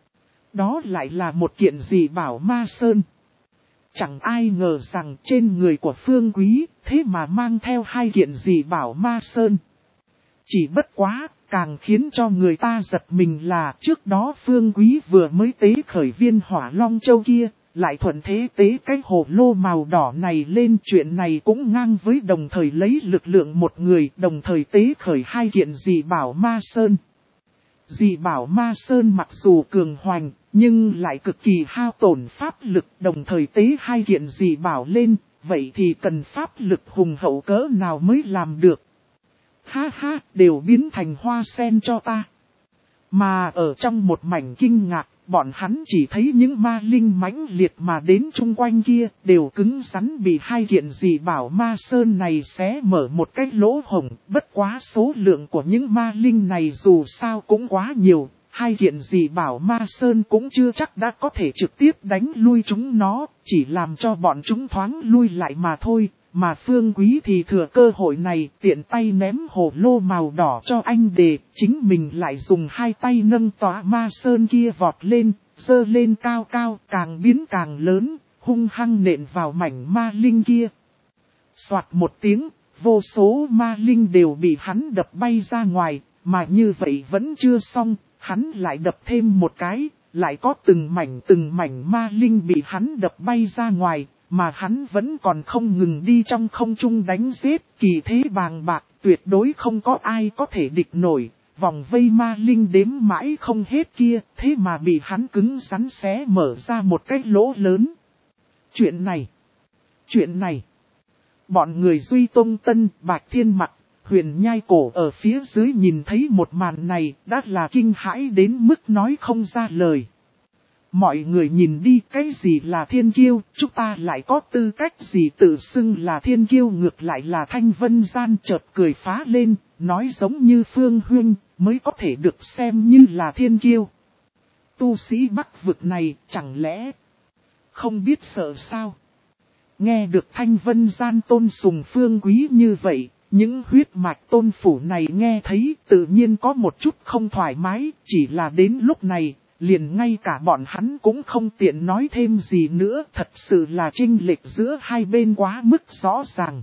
Đó lại là một kiện dị bảo ma sơn. Chẳng ai ngờ rằng trên người của Phương Quý, thế mà mang theo hai kiện dị bảo ma sơn. Chỉ bất quá, càng khiến cho người ta giật mình là trước đó Phương Quý vừa mới tế khởi viên hỏa long châu kia. Lại thuận thế tế cái hồ lô màu đỏ này lên, chuyện này cũng ngang với đồng thời lấy lực lượng một người, đồng thời tế khởi hai kiện dị bảo ma sơn. Dị bảo ma sơn mặc dù cường hoành, nhưng lại cực kỳ hao tổn pháp lực, đồng thời tế hai kiện dị bảo lên, vậy thì cần pháp lực hùng hậu cỡ nào mới làm được. Ha ha, đều biến thành hoa sen cho ta. Mà ở trong một mảnh kinh ngạc, bọn hắn chỉ thấy những ma linh mãnh liệt mà đến chung quanh kia, đều cứng rắn bị hai kiện dị bảo ma sơn này xé mở một cái lỗ hổng. Bất quá số lượng của những ma linh này dù sao cũng quá nhiều, hai kiện dị bảo ma sơn cũng chưa chắc đã có thể trực tiếp đánh lui chúng nó, chỉ làm cho bọn chúng thoáng lui lại mà thôi. Mà Phương Quý thì thừa cơ hội này tiện tay ném hồ lô màu đỏ cho anh Đề, chính mình lại dùng hai tay nâng tỏa ma sơn kia vọt lên, dơ lên cao cao, càng biến càng lớn, hung hăng nện vào mảnh ma linh kia. Soạt một tiếng, vô số ma linh đều bị hắn đập bay ra ngoài, mà như vậy vẫn chưa xong, hắn lại đập thêm một cái, lại có từng mảnh từng mảnh ma linh bị hắn đập bay ra ngoài. Mà hắn vẫn còn không ngừng đi trong không trung đánh giết, kỳ thế bàng bạc, tuyệt đối không có ai có thể địch nổi, vòng vây ma linh đếm mãi không hết kia, thế mà bị hắn cứng rắn xé mở ra một cái lỗ lớn. Chuyện này, chuyện này, bọn người Duy Tông Tân, Bạch Thiên Mặc, Huyền Nhai Cổ ở phía dưới nhìn thấy một màn này, đã là kinh hãi đến mức nói không ra lời. Mọi người nhìn đi, cái gì là thiên kiêu, chúng ta lại có tư cách gì tự xưng là thiên kiêu, ngược lại là Thanh Vân Gian chợt cười phá lên, nói giống như Phương Huynh mới có thể được xem như là thiên kiêu. Tu sĩ Bắc vực này chẳng lẽ không biết sợ sao? Nghe được Thanh Vân Gian tôn sùng Phương Quý như vậy, những huyết mạch tôn phủ này nghe thấy tự nhiên có một chút không thoải mái, chỉ là đến lúc này, liền ngay cả bọn hắn cũng không tiện nói thêm gì nữa, thật sự là chênh lệch giữa hai bên quá mức rõ ràng.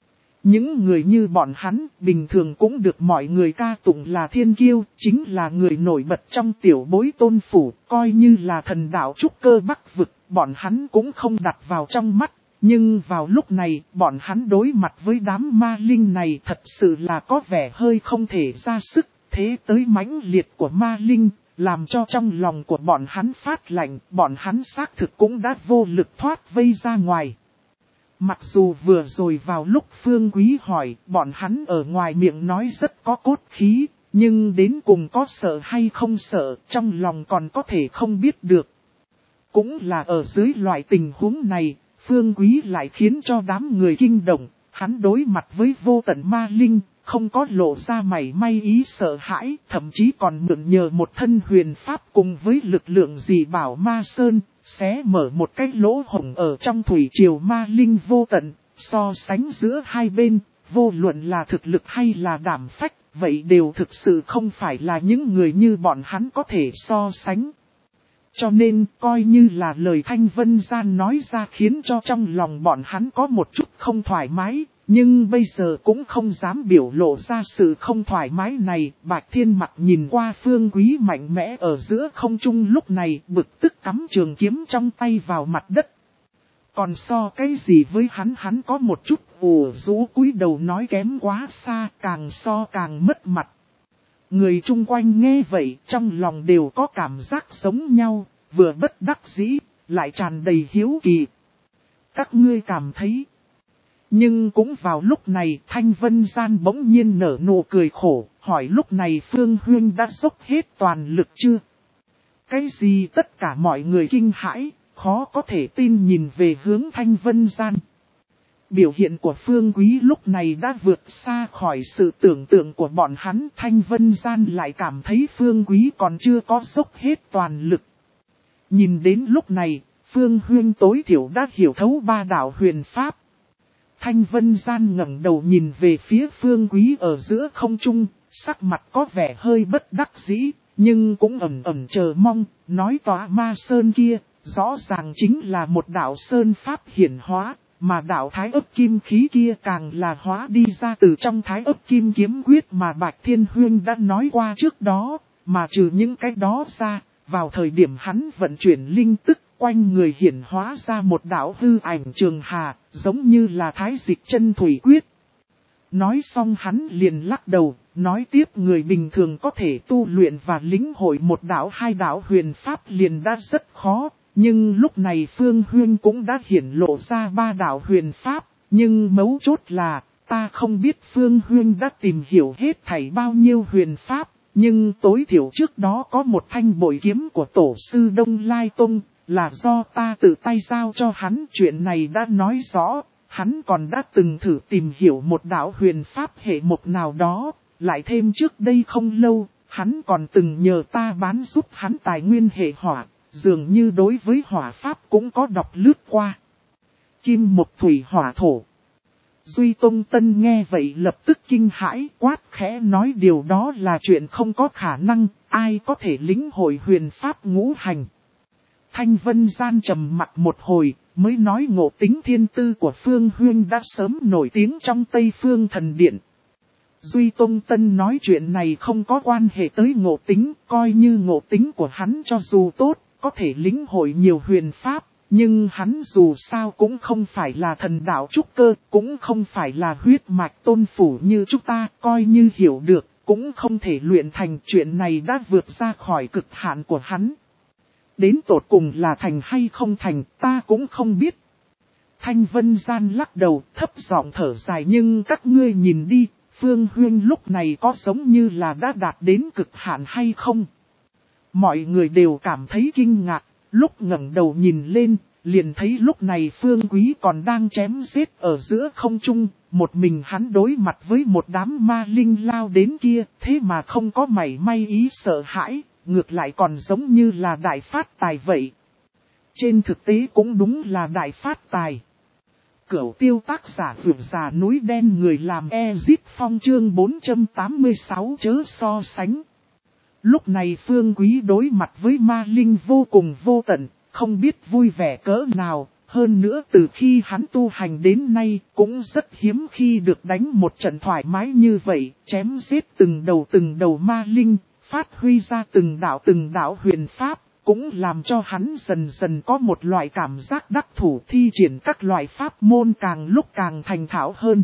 Những người như bọn hắn, bình thường cũng được mọi người ca tụng là thiên kiêu, chính là người nổi bật trong tiểu bối tôn phủ, coi như là thần đạo trúc cơ Bắc vực, bọn hắn cũng không đặt vào trong mắt. Nhưng vào lúc này, bọn hắn đối mặt với đám ma linh này thật sự là có vẻ hơi không thể ra sức, thế tới mãnh liệt của ma linh, làm cho trong lòng của bọn hắn phát lạnh, bọn hắn xác thực cũng đã vô lực thoát vây ra ngoài. Mặc dù vừa rồi vào lúc Phương Quý hỏi, bọn hắn ở ngoài miệng nói rất có cốt khí, nhưng đến cùng có sợ hay không sợ, trong lòng còn có thể không biết được. Cũng là ở dưới loại tình huống này, Phương Quý lại khiến cho đám người kinh động, hắn đối mặt với vô tận ma linh, không có lộ ra mảy may ý sợ hãi, thậm chí còn mượn nhờ một thân huyền pháp cùng với lực lượng dị bảo ma sơn, xé mở một cái lỗ hổng ở trong thủy triều ma linh vô tận, so sánh giữa hai bên, vô luận là thực lực hay là đảm phách, vậy đều thực sự không phải là những người như bọn hắn có thể so sánh. Cho nên, coi như là lời Thanh Vân Gian nói ra khiến cho trong lòng bọn hắn có một chút không thoải mái, nhưng bây giờ cũng không dám biểu lộ ra sự không thoải mái này. Bạch Thiên Mặc nhìn qua Phương Quý mạnh mẽ ở giữa không trung lúc này, bực tức cắm trường kiếm trong tay vào mặt đất. Còn so cái gì với hắn, hắn có một chút ủ rũ cúi đầu nói kém quá xa, càng so càng mất mặt. Người chung quanh nghe vậy, trong lòng đều có cảm giác giống nhau, vừa bất đắc dĩ, lại tràn đầy hiếu kỳ. Các ngươi cảm thấy. Nhưng cũng vào lúc này, Thanh Vân Gian bỗng nhiên nở nụ cười khổ, hỏi lúc này Phương Huynh đã dốc hết toàn lực chưa? Cái gì tất cả mọi người kinh hãi, khó có thể tin nhìn về hướng Thanh Vân Gian. Biểu hiện của Phương Quý lúc này đã vượt xa khỏi sự tưởng tượng của bọn hắn. Thanh Vân Gian lại cảm thấy Phương Quý còn chưa có dốc hết toàn lực. Nhìn đến lúc này, Phương Huynh tối thiểu đã hiểu thấu ba đạo huyền pháp. Thanh Vân Gian ngẩng đầu nhìn về phía Phương Quý ở giữa không trung, sắc mặt có vẻ hơi bất đắc dĩ, nhưng cũng ẩn ẩn chờ mong, nói tòa ma sơn kia, rõ ràng chính là một đạo sơn pháp hiển hóa. Mà đạo thái ấp kim khí kia càng là hóa đi ra từ trong thái ấp kim kiếm quyết mà Bạch Thiên Huyên đã nói qua trước đó, mà trừ những cái đó ra, vào thời điểm hắn vận chuyển linh tức, quanh người hiển hóa ra một đạo hư ảnh trường hà, giống như là thái dịch chân thủy quyết. Nói xong hắn liền lắc đầu, nói tiếp người bình thường có thể tu luyện và lĩnh hội một đạo hai đạo huyền pháp liền đã rất khó. Nhưng lúc này Phương Huyên cũng đã hiển lộ ra ba đạo huyền pháp, nhưng mấu chốt là, ta không biết Phương Huyên đã tìm hiểu hết thảy bao nhiêu huyền pháp, nhưng tối thiểu trước đó có một thanh bội kiếm của tổ sư Đông Lai Tông, là do ta tự tay giao cho hắn. Chuyện này đã nói rõ, hắn còn đã từng thử tìm hiểu một đạo huyền pháp hệ mộc nào đó, lại thêm trước đây không lâu, hắn còn từng nhờ ta bán giúp hắn tài nguyên hệ hỏa. Dường như đối với hỏa pháp cũng có đọc lướt qua. Kim mộc thủy hỏa thổ. Duy Tông Tân nghe vậy lập tức kinh hãi, quát khẽ nói điều đó là chuyện không có khả năng, ai có thể lĩnh hội huyền pháp ngũ hành. Thanh Vân Gian trầm mặt một hồi, mới nói ngộ tính thiên tư của Phương Huyên đã sớm nổi tiếng trong Tây Phương Thần Điện. Duy Tông Tân nói chuyện này không có quan hệ tới ngộ tính, coi như ngộ tính của hắn cho dù tốt, có thể lĩnh hội nhiều huyền pháp, nhưng hắn dù sao cũng không phải là thần đạo trúc cơ, cũng không phải là huyết mạch tôn phủ như chúng ta, coi như hiểu được, cũng không thể luyện thành. Chuyện này đã vượt ra khỏi cực hạn của hắn. Đến tột cùng là thành hay không thành, ta cũng không biết. Thanh Vân Gian lắc đầu, thấp giọng thở dài, nhưng các ngươi nhìn đi, Phương Huyên lúc này có giống như là đã đạt đến cực hạn hay không? Mọi người đều cảm thấy kinh ngạc, Lúc ngẩng đầu nhìn lên, liền thấy lúc này Phương Quý còn đang chém giết ở giữa không trung, một mình hắn đối mặt với một đám ma linh lao đến kia, thế mà không có mảy may ý sợ hãi, ngược lại còn giống như là đại phát tài vậy. Trên thực tế cũng đúng là đại phát tài. Cửu tiêu tác giả vượt già núi đen người làm Ezit Phong chương bốn trăm tám mươi sáu chớ so sánh. Lúc này Phương Quý đối mặt với ma linh vô cùng vô tận, không biết vui vẻ cỡ nào, hơn nữa từ khi hắn tu hành đến nay cũng rất hiếm khi được đánh một trận thoải mái như vậy, chém giết từng đầu từng đầu ma linh, phát huy ra từng đạo từng đạo huyền pháp, cũng làm cho hắn dần dần có một loại cảm giác đắc thủ thi triển các loại pháp môn càng lúc càng thành thạo hơn.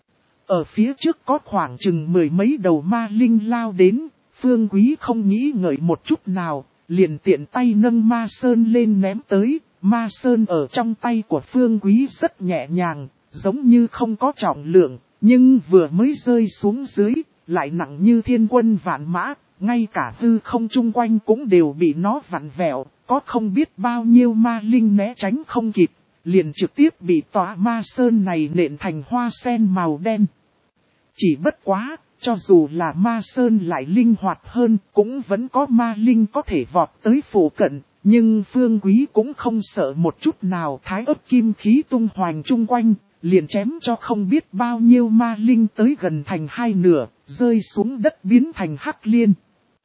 Ở phía trước có khoảng chừng mười mấy đầu ma linh lao đến, Phương Quý không nghĩ ngợi một chút nào, liền tiện tay nâng ma sơn lên ném tới, ma sơn ở trong tay của Phương Quý rất nhẹ nhàng, giống như không có trọng lượng, nhưng vừa mới rơi xuống dưới, lại nặng như thiên quân vạn mã, ngay cả hư không chung quanh cũng đều bị nó vặn vẹo, có không biết bao nhiêu ma linh né tránh không kịp, liền trực tiếp bị tòa ma sơn này nện thành hoa sen màu đen. Chỉ bất quá, cho dù là ma sơn lại linh hoạt hơn, cũng vẫn có ma linh có thể vọt tới phủ cận, nhưng Phương Quý cũng không sợ một chút nào, thái ấp kim khí tung hoành chung quanh, liền chém cho không biết bao nhiêu ma linh tới gần thành hai nửa, rơi xuống đất biến thành hắc liên.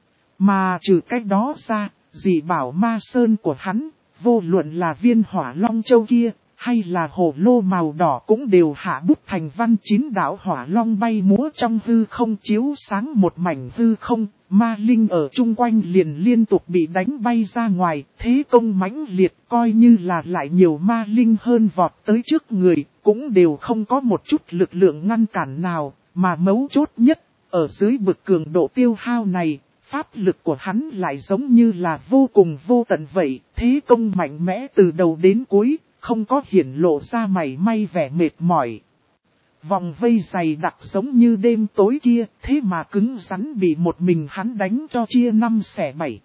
Mà trừ cách đó ra, dị bảo ma sơn của hắn, vô luận là viên hỏa long châu kia, hay là hồ lô màu đỏ cũng đều hạ bút thành văn chín đạo hỏa long bay múa trong hư không chiếu sáng một mảnh hư không, ma linh ở chung quanh liền liên tục bị đánh bay ra ngoài, thế công mãnh liệt coi như là lại nhiều ma linh hơn vọt tới trước người, cũng đều không có một chút lực lượng ngăn cản nào, mà mấu chốt nhất, ở dưới bực cường độ tiêu hao này, pháp lực của hắn lại giống như là vô cùng vô tận vậy, thế công mạnh mẽ từ đầu đến cuối. Không có hiển lộ ra mảy may vẻ mệt mỏi. Vòng vây dày đặc giống như đêm tối kia, thế mà cứng rắn bị một mình hắn đánh cho chia năm xẻ bảy.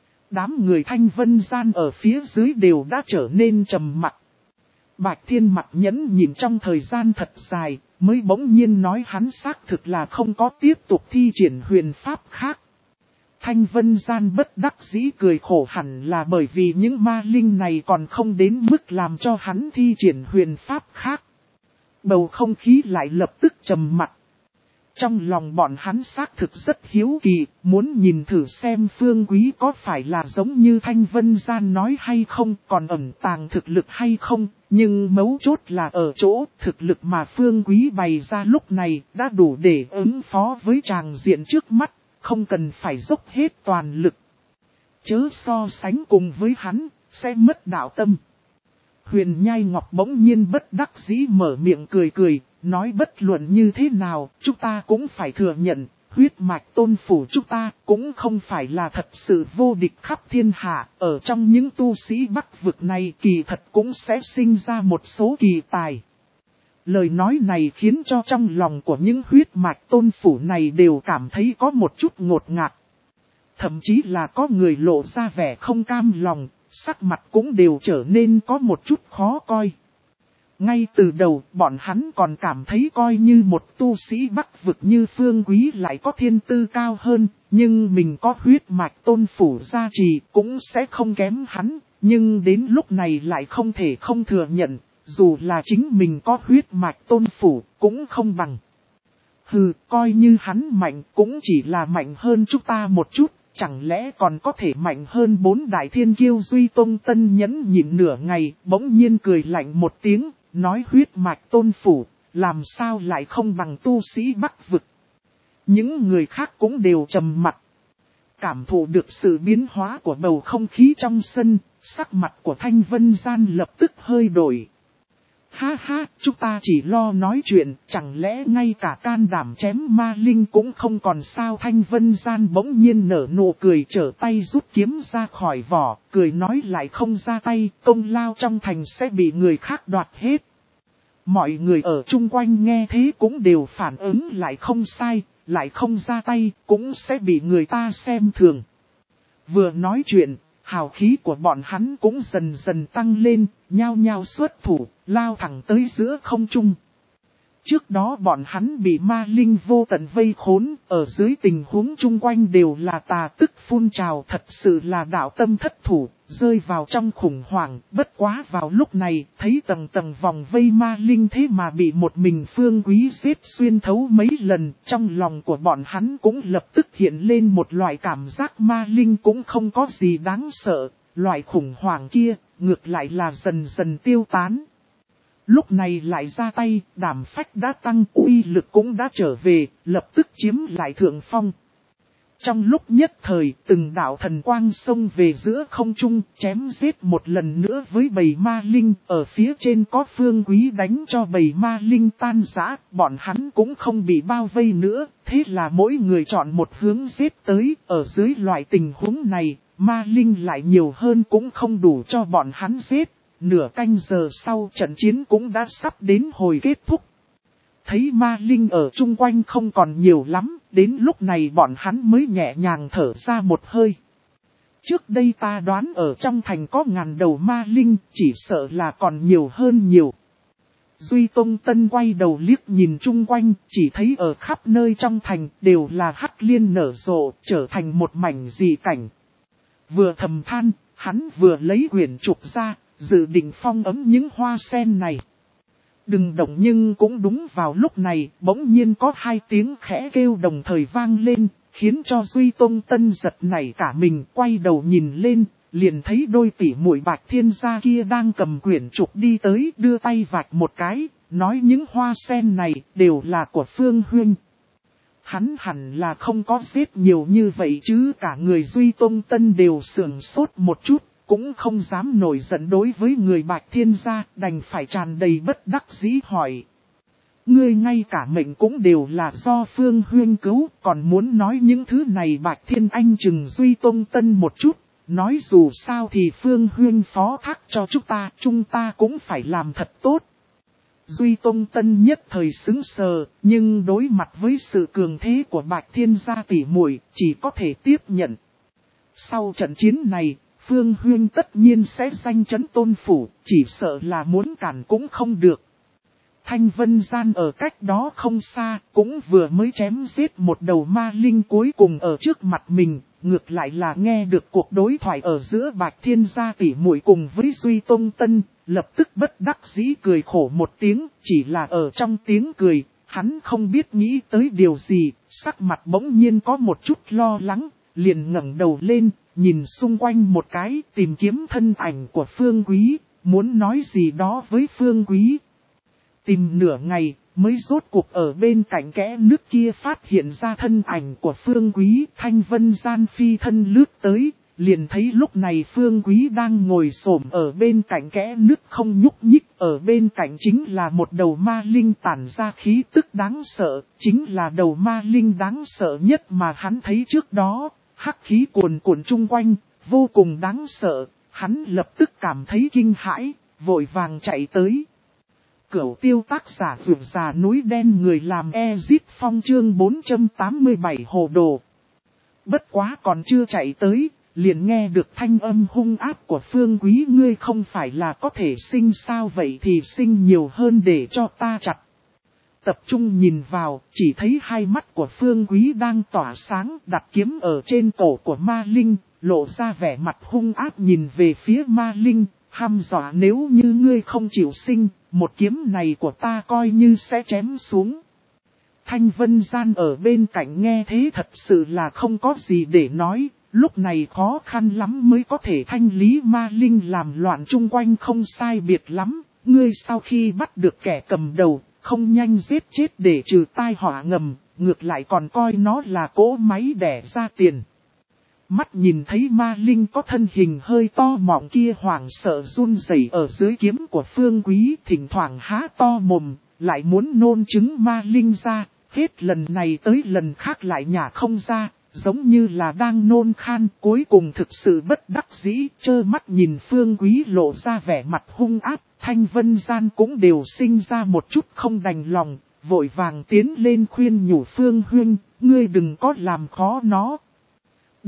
Đám người Thanh Vân Gian ở phía dưới đều đã trở nên trầm mặc. Bạch Thiên Mặc nhẫn nhìn trong thời gian thật dài, mới bỗng nhiên nói hắn xác thực là không có tiếp tục thi triển huyền pháp khác. Thanh Vân Gian bất đắc dĩ cười khổ hẳn là bởi vì những ma linh này còn không đến mức làm cho hắn thi triển huyền pháp khác. Bầu không khí lại lập tức trầm mặc. Trong lòng bọn hắn xác thực rất hiếu kỳ, muốn nhìn thử xem Phương Quý có phải là giống như Thanh Vân Gian nói hay không, còn ẩn tàng thực lực hay không, nhưng mấu chốt là ở chỗ thực lực mà Phương Quý bày ra lúc này đã đủ để ứng phó với tràng diện trước mắt. Không cần phải dốc hết toàn lực. Chớ so sánh cùng với hắn, sẽ mất đạo tâm. Huyền Nhai Ngọc bỗng nhiên bất đắc dĩ mở miệng cười cười, nói bất luận như thế nào, chúng ta cũng phải thừa nhận, huyết mạch tôn phủ chúng ta cũng không phải là thật sự vô địch khắp thiên hạ. Ở trong những tu sĩ Bắc vực này kỳ thật cũng sẽ sinh ra một số kỳ tài. Lời nói này khiến cho trong lòng của những huyết mạch tôn phủ này đều cảm thấy có một chút ngột ngạt. Thậm chí là có người lộ ra vẻ không cam lòng, sắc mặt cũng đều trở nên có một chút khó coi. Ngay từ đầu bọn hắn còn cảm thấy coi như một tu sĩ Bắc vực như Phương Quý lại có thiên tư cao hơn, nhưng mình có huyết mạch tôn phủ gia trì cũng sẽ không kém hắn, nhưng đến lúc này lại không thể không thừa nhận. Dù là chính mình có huyết mạch tôn phủ, cũng không bằng. Hừ, coi như hắn mạnh, cũng chỉ là mạnh hơn chúng ta một chút, chẳng lẽ còn có thể mạnh hơn bốn đại thiên kiêu Duy Tông Tân nhẫn nhịn nửa ngày, bỗng nhiên cười lạnh một tiếng, nói huyết mạch tôn phủ, làm sao lại không bằng tu sĩ Bắc vực. Những người khác cũng đều trầm mặt. Cảm thụ được sự biến hóa của bầu không khí trong sân, sắc mặt của Thanh Vân Gian lập tức hơi đổi. Ha ha, chúng ta chỉ lo nói chuyện, chẳng lẽ ngay cả can đảm chém ma linh cũng không còn sao. Thanh Vân Gian bỗng nhiên nở nụ cười, trở tay rút kiếm ra khỏi vỏ, cười nói lại không ra tay, công lao trong thành sẽ bị người khác đoạt hết. Mọi người ở chung quanh nghe thế cũng đều phản ứng lại không sai, lại không ra tay, cũng sẽ bị người ta xem thường. Vừa nói chuyện, hào khí của bọn hắn cũng dần dần tăng lên, nhao nhao xuất thủ, lao thẳng tới giữa không trung. Trước đó bọn hắn bị ma linh vô tận vây khốn, ở dưới tình huống chung quanh đều là tà tức phun trào, thật sự là đạo tâm thất thủ, rơi vào trong khủng hoảng. Bất quá vào lúc này, thấy tầng tầng vòng vây ma linh thế mà bị một mình Phương Quý giết xuyên thấu mấy lần, trong lòng của bọn hắn cũng lập tức hiện lên một loại cảm giác ma linh cũng không có gì đáng sợ, loại khủng hoảng kia, ngược lại là dần dần tiêu tán. Lúc này lại ra tay, đảm phách đã tăng, uy lực cũng đã trở về, lập tức chiếm lại thượng phong. Trong lúc nhất thời, từng đạo thần quang xông về giữa không trung, chém giết một lần nữa với bầy ma linh, ở phía trên có Phương Quý đánh cho bầy ma linh tan rã, bọn hắn cũng không bị bao vây nữa, thế là mỗi người chọn một hướng giết tới, ở dưới loại tình huống này, ma linh lại nhiều hơn cũng không đủ cho bọn hắn giết. Nửa canh giờ sau trận chiến cũng đã sắp đến hồi kết thúc. Thấy ma linh ở chung quanh không còn nhiều lắm, đến lúc này bọn hắn mới nhẹ nhàng thở ra một hơi. Trước đây ta đoán ở trong thành có ngàn đầu ma linh, chỉ sợ là còn nhiều hơn nhiều. Duy Tông Tân quay đầu liếc nhìn chung quanh, chỉ thấy ở khắp nơi trong thành đều là hắc liên nở rộ, trở thành một mảnh dị cảnh. Vừa thầm than, hắn vừa lấy quyển trục ra, dự định phong ấm những hoa sen này. Đừng động, nhưng cũng đúng vào lúc này, bỗng nhiên có hai tiếng khẽ kêu đồng thời vang lên, khiến cho Duy Tông Tân giật nảy cả mình, quay đầu nhìn lên, liền thấy đôi tỷ muội Bạch Thiên gia kia đang cầm quyển trục đi tới, đưa tay vạch một cái, nói những hoa sen này đều là của Phương Huynh. Hắn hẳn là không có giết nhiều như vậy chứ, cả người Duy Tông Tân đều sườn sốt một chút. Cũng không dám nổi giận đối với người Bạch Thiên gia, đành phải tràn đầy bất đắc dĩ hỏi. Ngươi ngay cả mệnh cũng đều là do Phương Huynh cứu, còn muốn nói những thứ này. Bạch Thiên Anh chừng Duy Tông Tân một chút, nói dù sao thì Phương Huynh phó thác cho chúng ta, chúng ta cũng phải làm thật tốt. Duy Tông Tân nhất thời sững sờ, nhưng đối mặt với sự cường thế của Bạch Thiên gia tỷ muội, chỉ có thể tiếp nhận. Sau trận chiến này, Phương Huynh tất nhiên sẽ danh chấn tôn phủ, chỉ sợ là muốn cản cũng không được. Thanh Vân Gian ở cách đó không xa, cũng vừa mới chém giết một đầu ma linh cuối cùng ở trước mặt mình, ngược lại là nghe được cuộc đối thoại ở giữa Bạch Thiên gia tỷ muội cùng với Duy Tông Tân, lập tức bất đắc dĩ cười khổ một tiếng, chỉ là ở trong tiếng cười, hắn không biết nghĩ tới điều gì, sắc mặt bỗng nhiên có một chút lo lắng, liền ngẩng đầu lên, nhìn xung quanh một cái, tìm kiếm thân ảnh của Phương Quý, muốn nói gì đó với Phương Quý. Tìm nửa ngày, mới rốt cuộc ở bên cạnh kẽ nước kia phát hiện ra thân ảnh của Phương Quý. Thanh Vân Gian phi thân lướt tới, liền thấy lúc này Phương Quý đang ngồi xổm ở bên cạnh kẽ nước không nhúc nhích. Ở bên cạnh chính là một đầu ma linh tản ra khí tức đáng sợ, chính là đầu ma linh đáng sợ nhất mà hắn thấy trước đó. Hắc khí cuồn cuộn chung quanh, vô cùng đáng sợ, hắn lập tức cảm thấy kinh hãi, vội vàng chạy tới. Cửu tiêu tác giả vượt già núi đen, người làm Ezit Phong chương bốn trăm tám mươi bảy hồ đồ. Bất quá còn chưa chạy tới, liền nghe được thanh âm hung ác của Phương Quý. Ngươi không phải là có thể sinh sao, vậy thì sinh nhiều hơn để cho ta chặt. Tập trung nhìn vào, chỉ thấy hai mắt của Phương Quý đang tỏa sáng, đặt kiếm ở trên cổ của ma linh, lộ ra vẻ mặt hung ác nhìn về phía ma linh, hăm dọa nếu như ngươi không chịu sinh, một kiếm này của ta coi như sẽ chém xuống. Thanh Vân Gian ở bên cạnh nghe thế thật sự là không có gì để nói, lúc này khó khăn lắm mới có thể thanh lý ma linh làm loạn chung quanh không sai biệt lắm, ngươi sau khi bắt được kẻ cầm đầu, không nhanh giết chết để trừ tai họa ngầm, ngược lại còn coi nó là cỗ máy đẻ ra tiền. Mắt nhìn thấy ma linh có thân hình hơi to mọng kia hoảng sợ run rẩy ở dưới kiếm của Phương Quý, thỉnh thoảng há to mồm, lại muốn nôn trứng ma linh ra, hết lần này tới lần khác lại nhả không ra, giống như là đang nôn khan, cuối cùng thực sự bất đắc dĩ, trơ mắt nhìn Phương Quý lộ ra vẻ mặt hung ác. Thanh Vân Gian cũng đều sinh ra một chút không đành lòng, vội vàng tiến lên khuyên nhủ Phương Huynh, ngươi đừng có làm khó nó.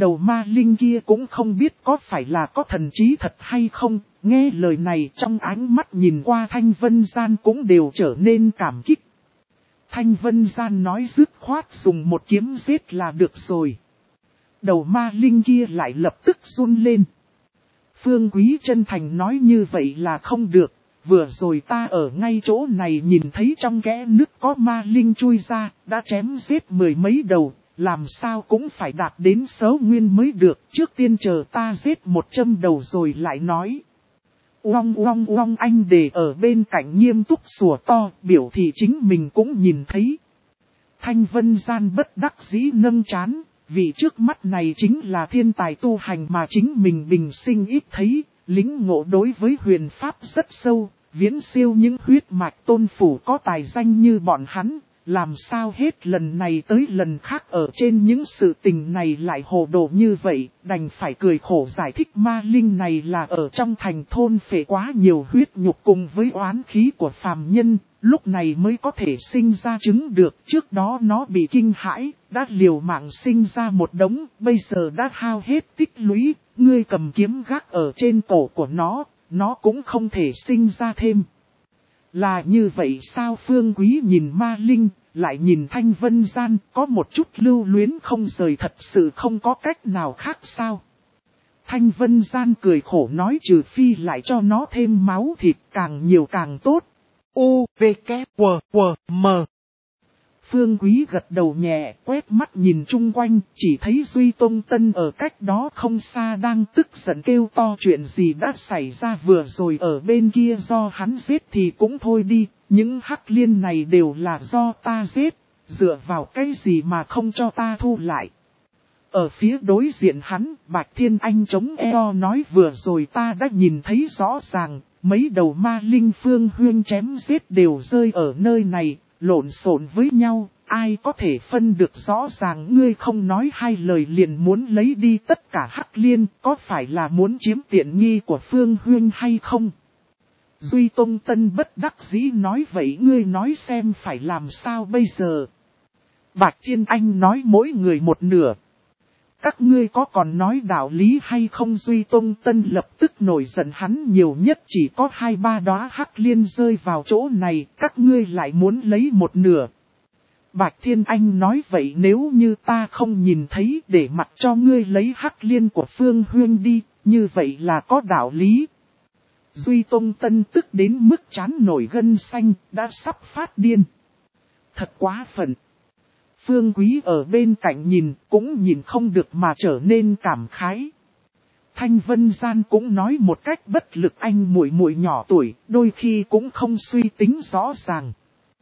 Đầu ma linh kia cũng không biết có phải là có thần trí thật hay không, nghe lời này trong ánh mắt nhìn qua Thanh Vân Gian cũng đều trở nên cảm kích. Thanh Vân Gian nói dứt khoát dùng một kiếm giết là được rồi. Đầu ma linh kia lại lập tức run lên. Phương Quý chân thành nói như vậy là không được, vừa rồi ta ở ngay chỗ này nhìn thấy trong kẽ nước có ma linh chui ra, đã chém giết mười mấy đầu, làm sao cũng phải đạt đến số nguyên mới được, trước tiên chờ ta giết một trăm đầu rồi lại nói. Uong uong uong anh để ở bên cạnh nghiêm túc sủa to, biểu thị chính mình cũng nhìn thấy. Thanh Vân Gian bất đắc dĩ nâng chán, vì trước mắt này chính là thiên tài tu hành mà chính mình bình sinh ít thấy, lính ngộ đối với huyền pháp rất sâu, viễn siêu những huyết mạch tôn phủ có tài danh như bọn hắn. Làm sao hết lần này tới lần khác ở trên những sự tình này lại hồ đồ như vậy, đành phải cười khổ giải thích ma linh này là ở trong thành thôn phệ quá nhiều huyết nhục cùng với oán khí của phàm nhân, lúc này mới có thể sinh ra trứng được, trước đó nó bị kinh hãi, đã liều mạng sinh ra một đống, bây giờ đã hao hết tích lũy, ngươi cầm kiếm gác ở trên cổ của nó, nó cũng không thể sinh ra thêm. Là như vậy sao? Phương Quý nhìn ma linh, lại nhìn Thanh Vân Gian, có một chút lưu luyến không rời, thật sự không có cách nào khác sao? Thanh Vân Gian cười khổ nói trừ phi lại cho nó thêm máu thịt càng nhiều càng tốt. U, V, K, W, W, M. Phương Quý gật đầu nhẹ, quét mắt nhìn chung quanh, chỉ thấy Duy Tông Tân ở cách đó không xa đang tức giận kêu to chuyện gì đã xảy ra vừa rồi ở bên kia do hắn giết thì cũng thôi đi, những hắc liên này đều là do ta giết, dựa vào cái gì mà không cho ta thu lại. Ở phía đối diện hắn, Bạch Thiên Anh chống eo nói vừa rồi ta đã nhìn thấy rõ ràng, mấy đầu ma linh Phương Huyên chém giết đều rơi ở nơi này. Lộn xộn với nhau, ai có thể phân được rõ ràng, ngươi không nói hai lời liền muốn lấy đi tất cả hắc liên, có phải là muốn chiếm tiện nghi của Phương Huyên hay không? Duy Tông Tân bất đắc dĩ nói vậy ngươi nói xem phải làm sao bây giờ? Bạch Thiên Anh nói mỗi người một nửa. Các ngươi có còn nói đạo lý hay không? Duy Tông Tân lập tức nổi giận, hắn nhiều nhất chỉ có hai ba đóa hắc liên rơi vào chỗ này, các ngươi lại muốn lấy một nửa. Bạch Thiên Anh nói vậy nếu như ta không nhìn thấy để mặc cho ngươi lấy hắc liên của Phương Huyên đi, như vậy là có đạo lý. Duy Tông Tân tức đến mức trán nổi gân xanh, đã sắp phát điên. Thật quá phận. Phương Quý ở bên cạnh nhìn, cũng nhìn không được mà trở nên cảm khái. Thanh Vân Gian cũng nói một cách bất lực, anh muội muội nhỏ tuổi, đôi khi cũng không suy tính rõ ràng.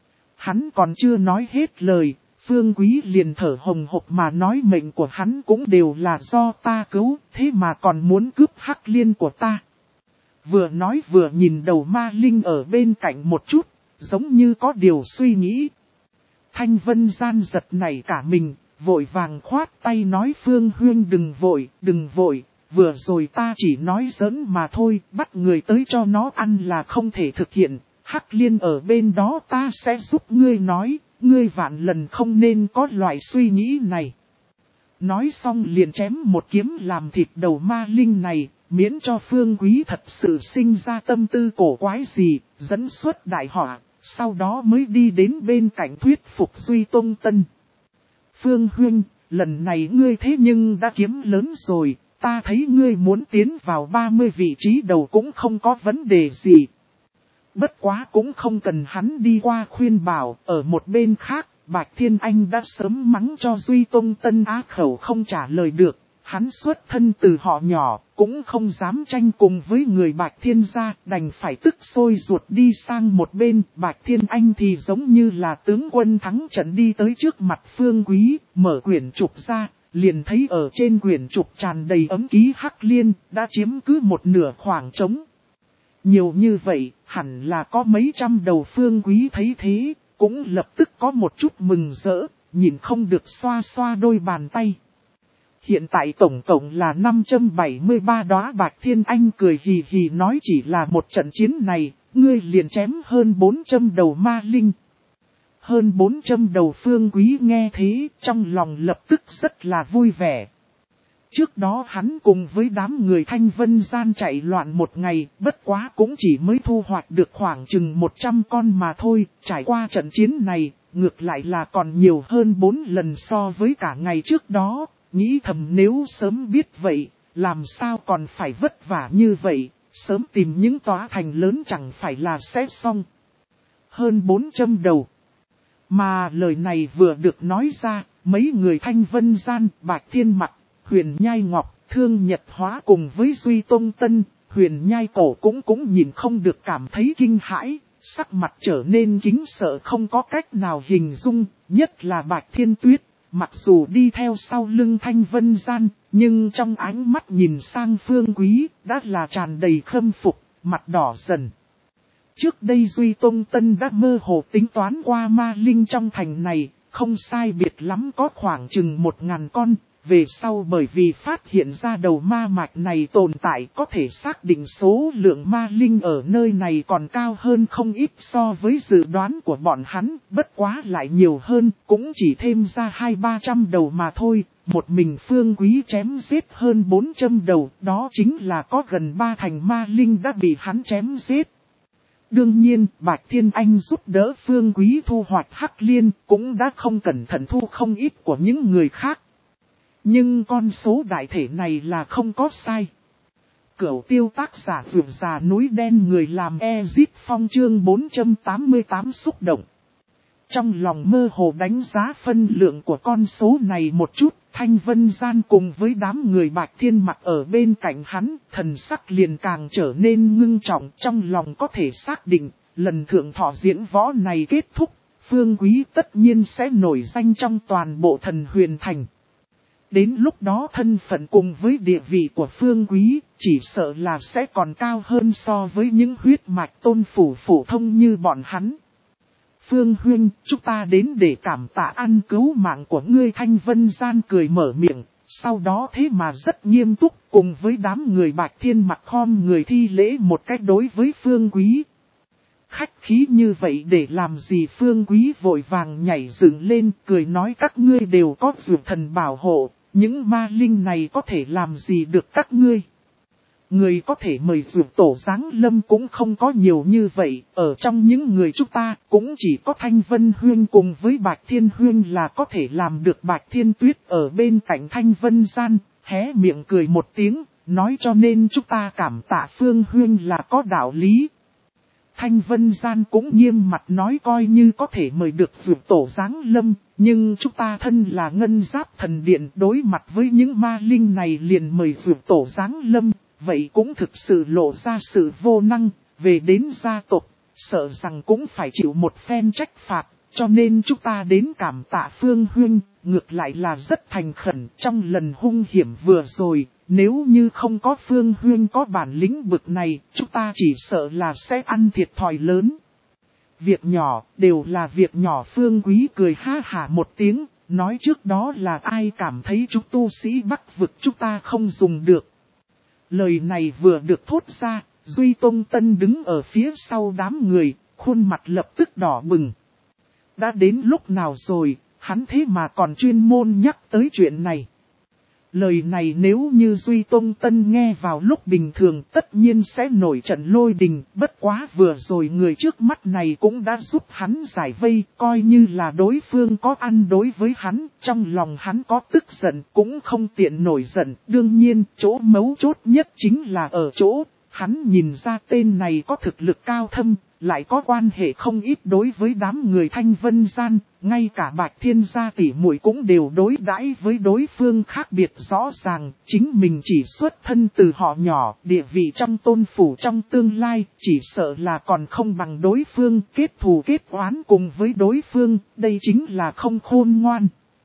Hắn còn chưa nói hết lời, Phương Quý liền thở hồng hộc mà nói mệnh của hắn cũng đều là do ta cứu, thế mà còn muốn cướp hắc liên của ta. Vừa nói vừa nhìn đầu ma linh ở bên cạnh một chút, giống như có điều suy nghĩ. Thanh Vân Gian giật nảy cả mình, vội vàng khoát tay nói Phương Huyên đừng vội, đừng vội, vừa rồi ta chỉ nói giỡn mà thôi, bắt người tới cho nó ăn là không thể thực hiện, hắc liên ở bên đó ta sẽ giúp ngươi nói, ngươi vạn lần không nên có loại suy nghĩ này. Nói xong liền chém một kiếm làm thịt đầu ma linh này, miễn cho Phương Quý thật sự sinh ra tâm tư cổ quái gì, dẫn xuất đại họa. Sau đó mới đi đến bên cạnh thuyết phục Duy Tông Tân. Phương Huyên, lần này ngươi thế nhưng đã kiếm lớn rồi, ta thấy ngươi muốn tiến vào ba mươi vị trí đầu cũng không có vấn đề gì. Bất quá cũng không cần hắn đi qua khuyên bảo, ở một bên khác, Bạch Thiên Anh đã sớm mắng cho Duy Tông Tân á khẩu không trả lời được. Hắn xuất thân từ họ nhỏ, cũng không dám tranh cùng với người Bạch Thiên gia, đành phải tức sôi ruột đi sang một bên. Bạch Thiên Anh thì giống như là tướng quân thắng trận đi tới trước mặt Phương Quý, mở quyển trục ra, liền thấy ở trên quyển trục tràn đầy ấm ký hắc liên, đã chiếm cứ một nửa khoảng trống. Nhiều như vậy, hẳn là có mấy trăm đầu. Phương Quý thấy thế, cũng lập tức có một chút mừng rỡ, nhìn không được xoa xoa đôi bàn tay. Hiện tại tổng cộng là năm trăm bảy mươi ba đóa. Bạch Thiên Anh cười hì hì nói chỉ là một trận chiến này, ngươi liền chém hơn bốn trăm đầu ma linh. Hơn bốn trăm đầu. Phương Quý nghe thế, trong lòng lập tức rất là vui vẻ. Trước đó hắn cùng với đám người Thanh Vân Gian chạy loạn một ngày, bất quá cũng chỉ mới thu hoạch được khoảng chừng một trăm con mà thôi. Trải qua trận chiến này, ngược lại là còn nhiều hơn bốn lần so với cả ngày trước đó. Nghĩ thầm nếu sớm biết vậy, làm sao còn phải vất vả như vậy, sớm tìm những tòa thành lớn chẳng phải là sẽ xong. Hơn bốn trăm đầu. Mà lời này vừa được nói ra, mấy người Thanh Vân Gian, Bạch Thiên Mặc, Huyền Nhai Ngọc, Thương Nhật Hóa cùng với Duy Tông Tân, Huyền Nhai Cổ cũng cũng nhìn không được cảm thấy kinh hãi, sắc mặt trở nên kính sợ không có cách nào hình dung, nhất là Bạch Thiên Tuyết, mặc dù đi theo sau lưng Thanh Vân Gian, nhưng trong ánh mắt nhìn sang Phương Quý, đã là tràn đầy khâm phục, mặt đỏ dần. Trước đây Duy Tông Tân đã mơ hồ tính toán qua ma linh trong thành này, không sai biệt lắm có khoảng chừng một ngàn con. Về sau bởi vì phát hiện ra đầu ma mạch này tồn tại có thể xác định số lượng ma linh ở nơi này còn cao hơn không ít so với dự đoán của bọn hắn, bất quá lại nhiều hơn, cũng chỉ thêm ra hai ba trăm đầu mà thôi. Một mình Phương Quý chém giết hơn bốn trăm đầu, đó chính là có gần ba thành ma linh đã bị hắn chém giết. Đương nhiên, Bạch Thiên Anh giúp đỡ Phương Quý thu hoạch hắc liên, cũng đã không cẩn thận thu không ít của những người khác. Nhưng con số đại thể này là không có sai. Cửu tiêu tác giả vượt già núi đen người làm Ezit Phong chương bốn trăm tám mươi tám xúc động. Trong lòng mơ hồ đánh giá phân lượng của con số này một chút, Thanh Vân Gian cùng với đám người Bạch Thiên Mặc ở bên cạnh hắn, thần sắc liền càng trở nên ngưng trọng, trong lòng có thể xác định, lần thượng thọ diễn võ này kết thúc, Phương Quý tất nhiên sẽ nổi danh trong toàn bộ thần huyền thành. Đến lúc đó thân phận cùng với địa vị của Phương Quý, chỉ sợ là sẽ còn cao hơn so với những huyết mạch tôn phủ phổ thông như bọn hắn. Phương Huynh, chúng ta đến để cảm tạ ăn cứu mạng của ngươi. Thanh Vân Gian cười mở miệng, sau đó thế mà rất nghiêm túc, cùng với đám người Bạch Thiên Mặc khom người thi lễ một cách đối với Phương Quý. Khách khí như vậy để làm gì? Phương Quý vội vàng nhảy dựng lên, cười nói các ngươi đều có dược thần bảo hộ, những ma linh này có thể làm gì được các ngươi. Người có thể mời dược tổ giáng lâm cũng không có nhiều như vậy, ở trong những người chúng ta cũng chỉ có Thanh Vân Huyên cùng với Bạch Thiên Huyên là có thể làm được. Bạch Thiên Tuyết ở bên cạnh Thanh Vân Gian, hé miệng cười một tiếng, nói cho nên chúng ta cảm tạ Phương Huyên là có đạo lý. Thanh Vân Gian cũng nghiêm mặt nói coi như có thể mời được dược tổ giáng lâm, nhưng chúng ta thân là Ngân Giáp Thần Điện đối mặt với những ma linh này liền mời dược tổ giáng lâm. Vậy cũng thực sự lộ ra sự vô năng, về đến gia tộc, sợ rằng cũng phải chịu một phen trách phạt, cho nên chúng ta đến cảm tạ Phương Huynh, ngược lại là rất thành khẩn trong lần hung hiểm vừa rồi, nếu như không có Phương Huynh có bản lĩnh bực này, chúng ta chỉ sợ là sẽ ăn thiệt thòi lớn. Việc nhỏ, đều là việc nhỏ. Phương Quý cười ha hả một tiếng, nói trước đó là ai cảm thấy chúng tu sĩ Bắc vực chúng ta không dùng được. Lời này vừa được thốt ra, Duy Tông Tân đứng ở phía sau đám người, khuôn mặt lập tức đỏ bừng. Đã đến lúc nào rồi, hắn thế mà còn chuyên môn nhắc tới chuyện này. Lời này nếu như Duy Tông Tân nghe vào lúc bình thường tất nhiên sẽ nổi trận lôi đình, bất quá vừa rồi người trước mắt này cũng đã giúp hắn giải vây, coi như là đối phương có ăn đối với hắn, trong lòng hắn có tức giận cũng không tiện nổi giận, đương nhiên chỗ mấu chốt nhất chính là ở chỗ, hắn nhìn ra tên này có thực lực cao thâm, lại có quan hệ không ít đối với đám người Thanh Vân Gian, ngay cả Bạch Thiên gia tỷ muội cũng đều đối đãi với đối phương khác biệt rõ ràng, chính mình chỉ xuất thân từ họ nhỏ, địa vị trong tôn phủ trong tương lai, chỉ sợ là còn không bằng đối phương, kết thù kết oán cùng với đối phương, đây chính là không khôn ngoan.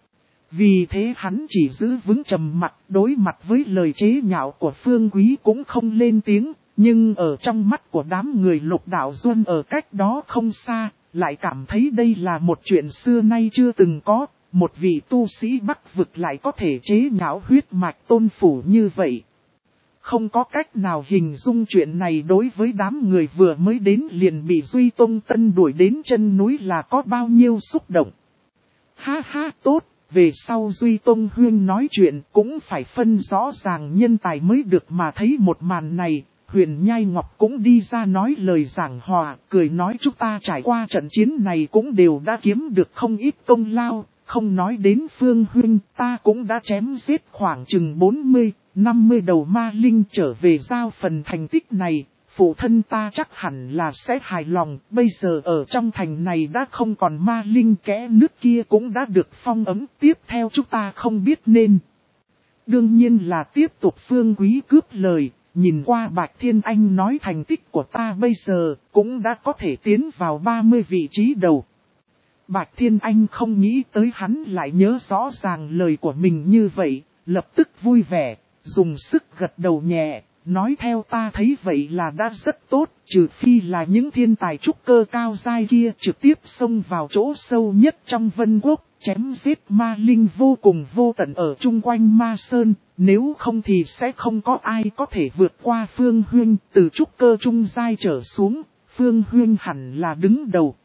Vì thế hắn chỉ giữ vững trầm mặc, đối mặt với lời chế nhạo của Phương Quý cũng không lên tiếng. Nhưng ở trong mắt của đám người Lục Đạo Duân ở cách đó không xa, lại cảm thấy đây là một chuyện xưa nay chưa từng có, một vị tu sĩ Bắc vực lại có thể chế nhạo huyết mạch tôn phủ như vậy. Không có cách nào hình dung chuyện này đối với đám người vừa mới đến liền bị Duy Tông Tân đuổi đến chân núi là có bao nhiêu xúc động. Ha ha tốt, về sau Duy Tông Huyên nói chuyện cũng phải phân rõ ràng nhân tài mới được mà thấy một màn này. Huyền Nhai Ngọc cũng đi ra nói lời giảng hòa, cười nói chúng ta trải qua trận chiến này cũng đều đã kiếm được không ít công lao, không nói đến Phương Huynh, ta cũng đã chém giết khoảng chừng bốn mươi, năm mươi đầu ma linh trở về giao phần thành tích này, phụ thân ta chắc hẳn là sẽ hài lòng, bây giờ ở trong thành này đã không còn ma linh, kẽ nước kia cũng đã được phong ấm, tiếp theo chúng ta không biết nên. Đương nhiên là tiếp tục Phương Quý cướp lời. Nhìn qua Bạch Thiên Anh nói thành tích của ta bây giờ cũng đã có thể tiến vào ba mươi vị trí đầu. Bạch Thiên Anh không nghĩ tới hắn lại nhớ rõ ràng lời của mình như vậy, lập tức vui vẻ, dùng sức gật đầu nhẹ, nói theo ta thấy vậy là đã rất tốt, trừ phi là những thiên tài trúc cơ cao giai kia trực tiếp xông vào chỗ sâu nhất trong Vân Quốc. Chém giết ma linh vô cùng vô tận ở chung quanh ma sơn, nếu không thì sẽ không có ai có thể vượt qua Phương Huyên, từ trúc cơ trung giai trở xuống, Phương Huyên hẳn là đứng đầu.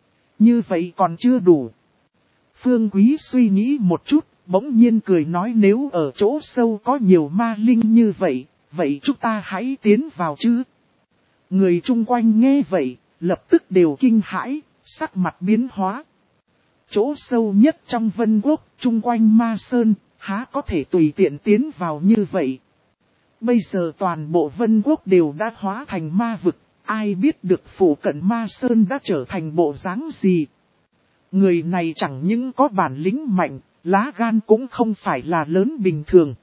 Như vậy còn chưa đủ. Phương Quý suy nghĩ một chút, bỗng nhiên cười nói nếu ở chỗ sâu có nhiều ma linh như vậy, vậy chúng ta hãy tiến vào chứ. Người chung quanh nghe vậy, lập tức đều kinh hãi, sắc mặt biến hóa. Chỗ sâu nhất trong Vân Quốc, chung quanh ma sơn, há có thể tùy tiện tiến vào như vậy. Bây giờ toàn bộ Vân Quốc đều đã hóa thành ma vực, ai biết được phủ cận ma sơn đã trở thành bộ dáng gì. Người này chẳng những có bản lĩnh mạnh, lá gan cũng không phải là lớn bình thường.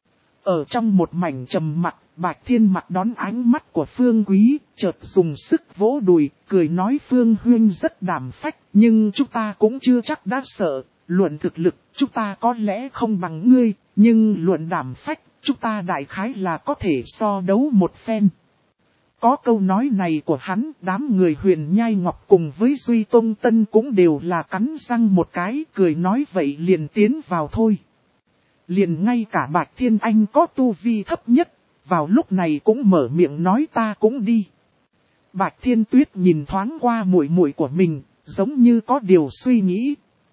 Ở trong một mảnh trầm mặc, Bạch Thiên Mặc đón ánh mắt của Phương Quý, chợt dùng sức vỗ đùi, cười nói Phương Huyên rất đảm phách, nhưng chúng ta cũng chưa chắc đã sợ, luận thực lực, chúng ta có lẽ không bằng ngươi, nhưng luận đảm phách, chúng ta đại khái là có thể so đấu một phen. Có câu nói này của hắn, đám người Huyền Nhai Ngọc cùng với Duy Tông Tân cũng đều là cắn răng một cái, cười nói vậy liền tiến vào thôi. Liền ngay cả Bạch Thiên Anh có tu vi thấp nhất, vào lúc này cũng mở miệng nói ta cũng đi. Bạch Thiên Tuyết nhìn thoáng qua muội muội của mình, giống như có điều suy nghĩ.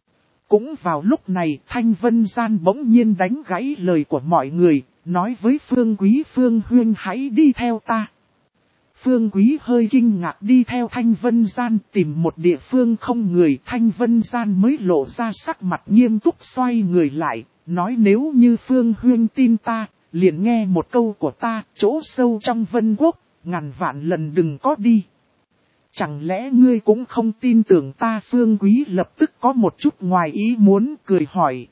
Cũng vào lúc này Thanh Vân Gian bỗng nhiên đánh gãy lời của mọi người, nói với Phương Quý Phương Huyên hãy đi theo ta. Phương Quý hơi kinh ngạc đi theo Thanh Vân Gian tìm một địa phương không người, Thanh Vân Gian mới lộ ra sắc mặt nghiêm túc xoay người lại, nói nếu như Phương Huyên tin ta, liền nghe một câu của ta, chỗ sâu trong Vân Quốc, ngàn vạn lần đừng có đi. Chẳng lẽ ngươi cũng không tin tưởng ta? Phương Quý lập tức có một chút ngoài ý muốn cười hỏi.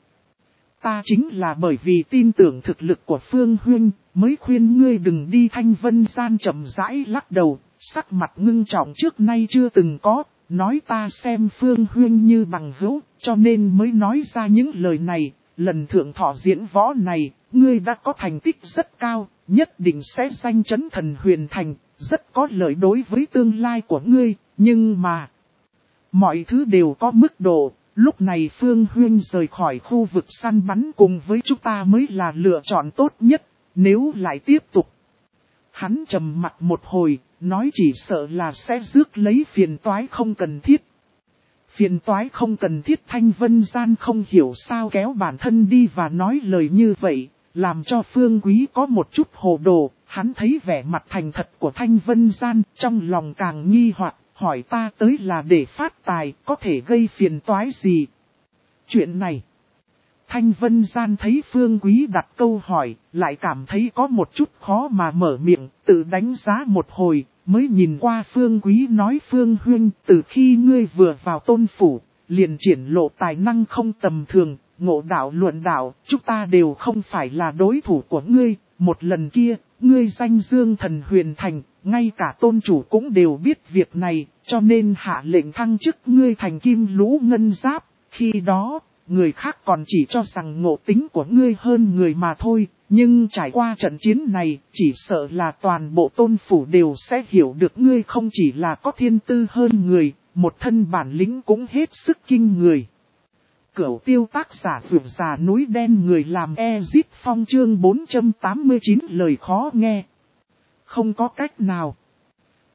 Ta chính là bởi vì tin tưởng thực lực của Phương Huyên, mới khuyên ngươi đừng đi. Thanh Vân Gian chậm rãi lắc đầu, sắc mặt ngưng trọng trước nay chưa từng có, nói ta xem Phương Huyên như bằng hữu, cho nên mới nói ra những lời này. Lần thượng thọ diễn võ này, ngươi đã có thành tích rất cao, nhất định sẽ danh chấn thần huyền thành, rất có lợi đối với tương lai của ngươi, nhưng mà mọi thứ đều có mức độ. Lúc này Phương Huyên rời khỏi khu vực săn bắn cùng với chúng ta mới là lựa chọn tốt nhất, nếu lại tiếp tục. Hắn trầm mặt một hồi, nói chỉ sợ là sẽ rước lấy phiền toái không cần thiết. Phiền toái không cần thiết. Thanh Vân Gian không hiểu sao kéo bản thân đi và nói lời như vậy, làm cho Phương Quý có một chút hồ đồ. Hắn thấy vẻ mặt thành thật của Thanh Vân Gian, trong lòng càng nghi hoặc, hỏi ta tới là để phát tài, có thể gây phiền toái gì? Chuyện này, Thanh Vân Gian thấy Phương Quý đặt câu hỏi, lại cảm thấy có một chút khó mà mở miệng, tự đánh giá một hồi, mới nhìn qua Phương Quý nói Phương Huyên, từ khi ngươi vừa vào tôn phủ, liền triển lộ tài năng không tầm thường, ngộ đạo luận đạo, chúng ta đều không phải là đối thủ của ngươi, một lần kia, ngươi danh dương thần huyền thành, ngay cả tôn chủ cũng đều biết việc này, cho nên hạ lệnh thăng chức ngươi thành kim lũ ngân giáp, khi đó, người khác còn chỉ cho rằng ngộ tính của ngươi hơn người mà thôi, nhưng trải qua trận chiến này, chỉ sợ là toàn bộ tôn phủ đều sẽ hiểu được ngươi không chỉ là có thiên tư hơn người, một thân bản lĩnh cũng hết sức kinh người. Cửu Tiêu tác giả Vượt Già Núi Đen người làm Ezit Phong chương bốn trăm tám mươi chín lời khó nghe. Không có cách nào.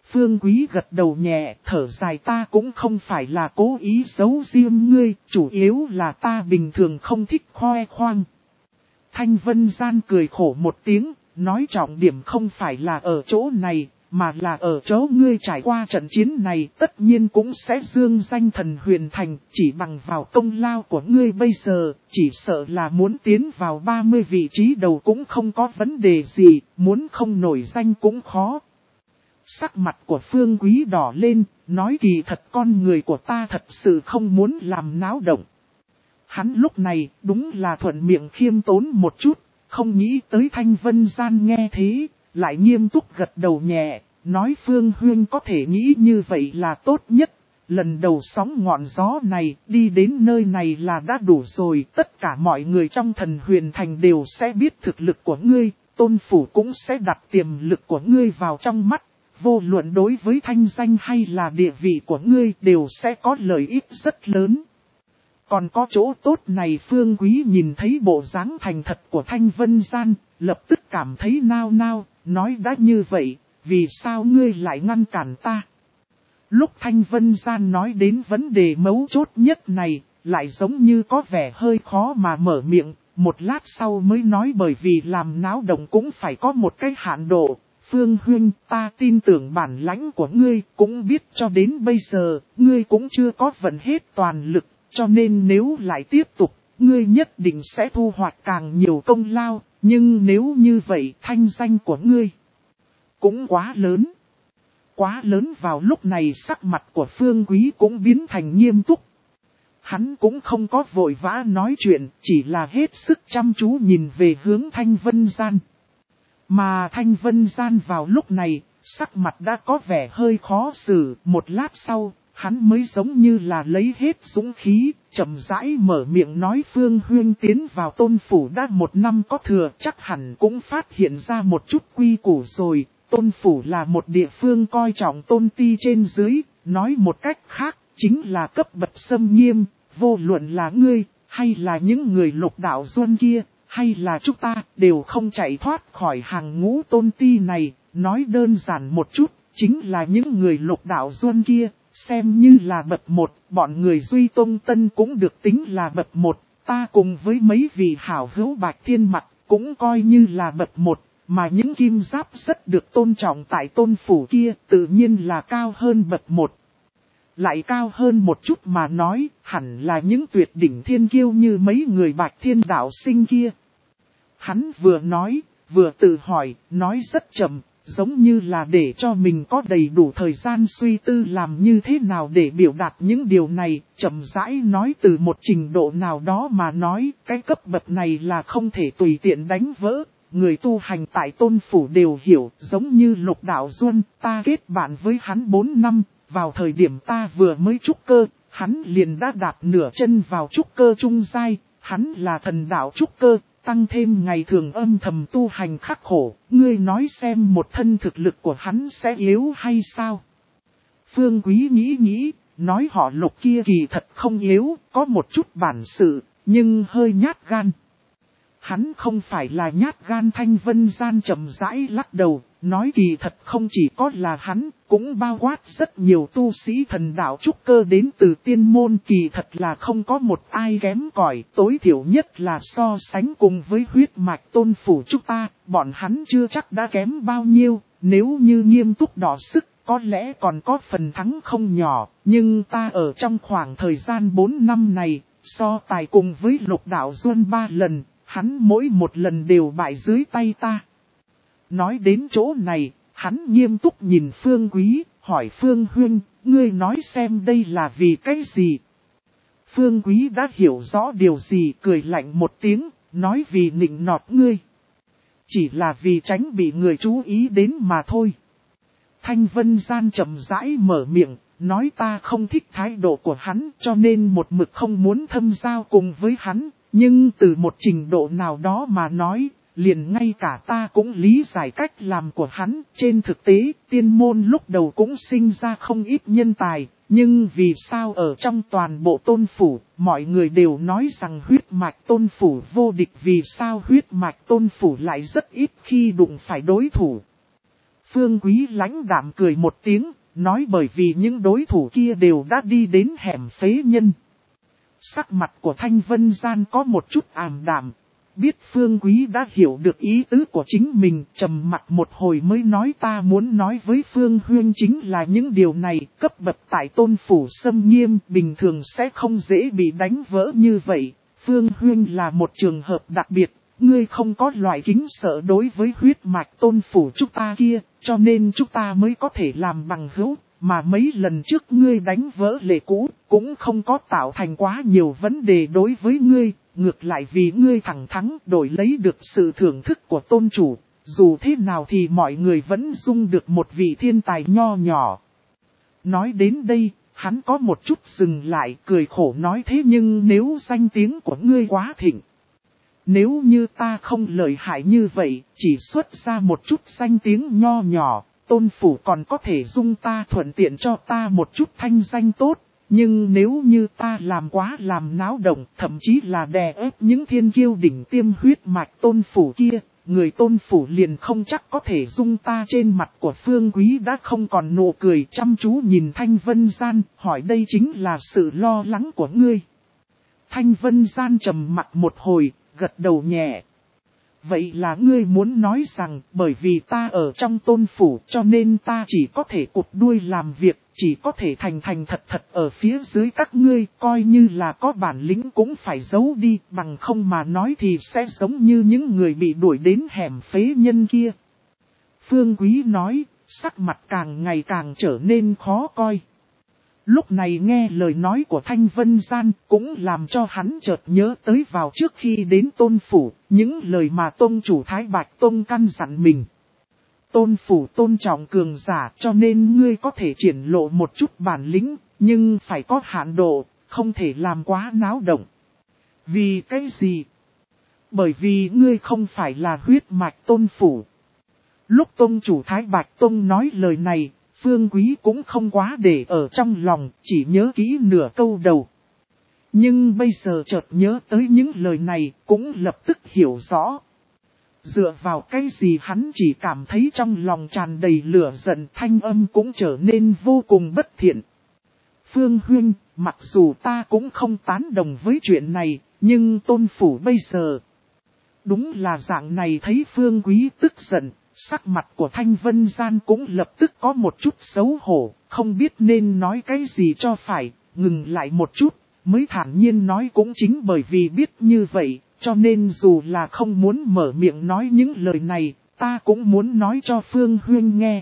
Phương Quý gật đầu nhẹ, thở dài, ta cũng không phải là cố ý giấu riêng ngươi, chủ yếu là ta bình thường không thích khoe khoang. Thanh Vân Gian cười khổ một tiếng, nói trọng điểm không phải là ở chỗ này, mà là ở chỗ ngươi trải qua trận chiến này tất nhiên cũng sẽ dương danh thần huyền thành, chỉ bằng vào công lao của ngươi bây giờ, chỉ sợ là muốn tiến vào ba mươi vị trí đầu cũng không có vấn đề gì, muốn không nổi danh cũng khó. Sắc mặt của Phương Quý đỏ lên, nói kỳ thật con người của ta thật sự không muốn làm náo động. Hắn lúc này đúng là thuận miệng khiêm tốn một chút, không nghĩ tới Thanh Vân Gian nghe thế, lại nghiêm túc gật đầu nhẹ, nói Phương Huyên có thể nghĩ như vậy là tốt nhất. Lần đầu sóng ngọn gió này, đi đến nơi này là đã đủ rồi, tất cả mọi người trong thần huyền thành đều sẽ biết thực lực của ngươi, tôn phủ cũng sẽ đặt tiềm lực của ngươi vào trong mắt. Vô luận đối với thanh danh hay là địa vị của ngươi đều sẽ có lợi ích rất lớn. Còn có chỗ tốt này Phương Quý nhìn thấy bộ dáng thành thật của Thanh Vân Gian, lập tức cảm thấy nao nao, nói đã như vậy, vì sao ngươi lại ngăn cản ta? Lúc Thanh Vân Gian nói đến vấn đề mấu chốt nhất này, lại giống như có vẻ hơi khó mà mở miệng, một lát sau mới nói bởi vì làm náo động cũng phải có một cái hạn độ. Phương Huyên, ta tin tưởng bản lãnh của ngươi, cũng biết cho đến bây giờ, ngươi cũng chưa có vận hết toàn lực, cho nên nếu lại tiếp tục, ngươi nhất định sẽ thu hoạch càng nhiều công lao, nhưng nếu như vậy thanh danh của ngươi cũng quá lớn. Quá lớn vào lúc này sắc mặt của Phương Quý cũng biến thành nghiêm túc. Hắn cũng không có vội vã nói chuyện, chỉ là hết sức chăm chú nhìn về hướng Thanh Vân Gian. Mà Thanh Vân Gian vào lúc này, sắc mặt đã có vẻ hơi khó xử, một lát sau, hắn mới giống như là lấy hết dũng khí, chậm rãi mở miệng nói Phương Huyên tiến vào tôn phủ đã một năm có thừa, chắc hẳn cũng phát hiện ra một chút quy củ rồi, tôn phủ là một địa phương coi trọng tôn ti trên dưới, nói một cách khác, chính là cấp bậc xâm nghiêm, vô luận là ngươi, hay là những người lục đạo duân kia. Hay là chúng ta đều không chạy thoát khỏi hàng ngũ tôn ti này, nói đơn giản một chút, chính là những người lục đạo duân kia, xem như là bậc một, bọn người Duy Tôn Tân cũng được tính là bậc một, ta cùng với mấy vị hảo hữu Bạch Thiên Mặc cũng coi như là bậc một, mà những kim giáp rất được tôn trọng tại tôn phủ kia tự nhiên là cao hơn bậc một. Lại cao hơn một chút mà nói, hẳn là những tuyệt đỉnh thiên kiêu như mấy người Bạch Thiên đạo sinh kia. Hắn vừa nói, vừa tự hỏi, nói rất chậm, giống như là để cho mình có đầy đủ thời gian suy tư làm như thế nào để biểu đạt những điều này, chậm rãi nói từ một trình độ nào đó mà nói, cái cấp bậc này là không thể tùy tiện đánh vỡ. Người tu hành tại tôn phủ đều hiểu, giống như Lục Đạo Duân, ta kết bạn với hắn bốn năm. Vào thời điểm ta vừa mới trúc cơ, hắn liền đã đạp nửa chân vào trúc cơ trung giai, hắn là thần đạo trúc cơ, tăng thêm ngày thường âm thầm tu hành khắc khổ, ngươi nói xem một thân thực lực của hắn sẽ yếu hay sao? Phương Quý nghĩ nghĩ, nói họ Lục kia kỳ thật không yếu, có một chút bản sự, nhưng hơi nhát gan. Hắn không phải là nhát gan. Thanh Vân Gian chậm rãi lắc đầu, nói kỳ thật không chỉ có là hắn, cũng bao quát rất nhiều tu sĩ thần đạo trúc cơ đến từ tiên môn, kỳ thật là không có một ai kém cỏi, tối thiểu nhất là so sánh cùng với huyết mạch tôn phủ chúng ta, bọn hắn chưa chắc đã kém bao nhiêu, nếu như nghiêm túc đọ sức, có lẽ còn có phần thắng không nhỏ, nhưng ta ở trong khoảng thời gian bốn năm này, so tài cùng với Lục Đạo Duân ba lần. Hắn mỗi một lần đều bại dưới tay ta. Nói đến chỗ này, hắn nghiêm túc nhìn Phương Quý, hỏi Phương Huyên, ngươi nói xem đây là vì cái gì? Phương Quý đã hiểu rõ điều gì, cười lạnh một tiếng, nói vì nịnh nọt ngươi. Chỉ là vì tránh bị người chú ý đến mà thôi. Thanh Vân Gian chậm rãi mở miệng, nói ta không thích thái độ của hắn cho nên một mực không muốn thâm giao cùng với hắn. Nhưng từ một trình độ nào đó mà nói, liền ngay cả ta cũng lý giải cách làm của hắn. Trên thực tế, tiên môn lúc đầu cũng sinh ra không ít nhân tài, nhưng vì sao ở trong toàn bộ tôn phủ, mọi người đều nói rằng huyết mạch tôn phủ vô địch, vì sao huyết mạch tôn phủ lại rất ít khi đụng phải đối thủ. Phương Quý lãnh đạm cười một tiếng, nói bởi vì những đối thủ kia đều đã đi đến hẻm phế nhân. Sắc mặt của Thanh Vân Gian có một chút ảm đạm. Biết Phương Quý đã hiểu được ý tứ của chính mình, trầm mặt một hồi mới nói ta muốn nói với Phương Huyên chính là những điều này, cấp bậc tại tôn phủ xâm nghiêm, bình thường sẽ không dễ bị đánh vỡ như vậy. Phương Huyên là một trường hợp đặc biệt, ngươi không có loại kính sợ đối với huyết mạch tôn phủ chúng ta kia, cho nên chúng ta mới có thể làm bằng hữu. Mà mấy lần trước ngươi đánh vỡ lệ cũ, cũng không có tạo thành quá nhiều vấn đề đối với ngươi, ngược lại vì ngươi thẳng thắng đổi lấy được sự thưởng thức của tôn chủ, dù thế nào thì mọi người vẫn dung được một vị thiên tài nho nhỏ. Nói đến đây, hắn có một chút dừng lại, cười khổ nói thế nhưng nếu danh tiếng của ngươi quá thịnh. Nếu như ta không lợi hại như vậy, chỉ xuất ra một chút danh tiếng nho nhỏ, tôn phủ còn có thể dung ta thuận tiện cho ta một chút thanh danh tốt. Nhưng nếu như ta làm quá làm náo động, thậm chí là đè ép những thiên kiêu đỉnh tiêm huyết mạch tôn phủ kia, người tôn phủ liền không chắc có thể dung ta. Trên mặt của Phương Quý đã không còn nụ cười, chăm chú nhìn Thanh Vân Gian, hỏi đây chính là sự lo lắng của ngươi. Thanh Vân Gian trầm mặt một hồi, gật đầu nhẹ. Vậy là ngươi muốn nói rằng bởi vì ta ở trong tôn phủ cho nên ta chỉ có thể cụt đuôi làm việc, chỉ có thể thành thành thật thật ở phía dưới các ngươi, coi như là có bản lĩnh cũng phải giấu đi, bằng không mà nói thì sẽ giống như những người bị đuổi đến hẻm phế nhân kia. Phương Quý nói, sắc mặt càng ngày càng trở nên khó coi. Lúc này nghe lời nói của Thanh Vân Gian cũng làm cho hắn chợt nhớ tới vào trước khi đến tôn phủ, những lời mà tôn chủ Thái Bạch Tông căn dặn mình. Tôn phủ tôn trọng cường giả cho nên ngươi có thể triển lộ một chút bản lĩnh, nhưng phải có hạn độ, không thể làm quá náo động. Vì cái gì? Bởi vì ngươi không phải là huyết mạch tôn phủ. Lúc tôn chủ Thái Bạch Tông nói lời này, Phương Quý cũng không quá để ở trong lòng, chỉ nhớ kỹ nửa câu đầu. Nhưng bây giờ chợt nhớ tới những lời này, cũng lập tức hiểu rõ. Dựa vào cái gì hắn chỉ cảm thấy trong lòng tràn đầy lửa giận, thanh âm cũng trở nên vô cùng bất thiện. Phương Huynh, mặc dù ta cũng không tán đồng với chuyện này, nhưng tôn phủ bây giờ. Đúng là dạng này. Thấy Phương Quý tức giận, sắc mặt của Thanh Vân Gian cũng lập tức có một chút xấu hổ, không biết nên nói cái gì cho phải, ngừng lại một chút, mới thản nhiên nói cũng chính bởi vì biết như vậy, cho nên dù là không muốn mở miệng nói những lời này, ta cũng muốn nói cho Phương Huyên nghe.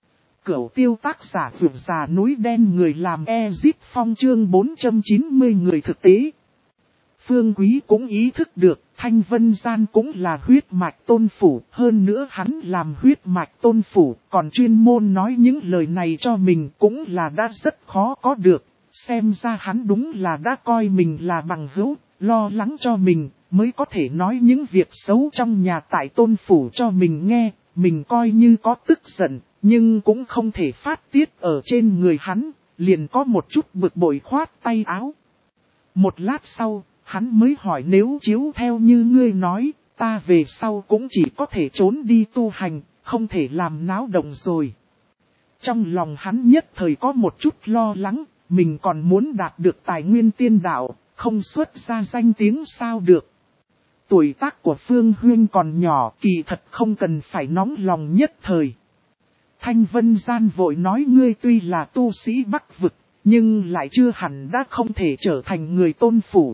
Cửu Tiêu tác giả Vượt Già Núi Đen người làm Ezip Phong chương bốn trăm chín mươi người thực tế. Phương Quý cũng ý thức được, Thanh Vân Gian cũng là huyết mạch tôn phủ, hơn nữa hắn làm huyết mạch tôn phủ, còn chuyên môn nói những lời này cho mình cũng là đã rất khó có được. Xem ra hắn đúng là đã coi mình là bằng hữu, lo lắng cho mình, mới có thể nói những việc xấu trong nhà tại tôn phủ cho mình nghe, mình coi như có tức giận, nhưng cũng không thể phát tiết ở trên người hắn, liền có một chút bực bội khoát tay áo. Một lát sau, hắn mới hỏi nếu chiếu theo như ngươi nói, ta về sau cũng chỉ có thể trốn đi tu hành, không thể làm náo động rồi. Trong lòng hắn nhất thời có một chút lo lắng, mình còn muốn đạt được tài nguyên tiên đạo, không xuất ra danh tiếng sao được. Tuổi tác của Phương Huyên còn nhỏ, kỳ thật không cần phải nóng lòng nhất thời. Thanh Vân Gian vội nói ngươi tuy là tu sĩ Bắc vực, nhưng lại chưa hẳn đã không thể trở thành người tôn phủ.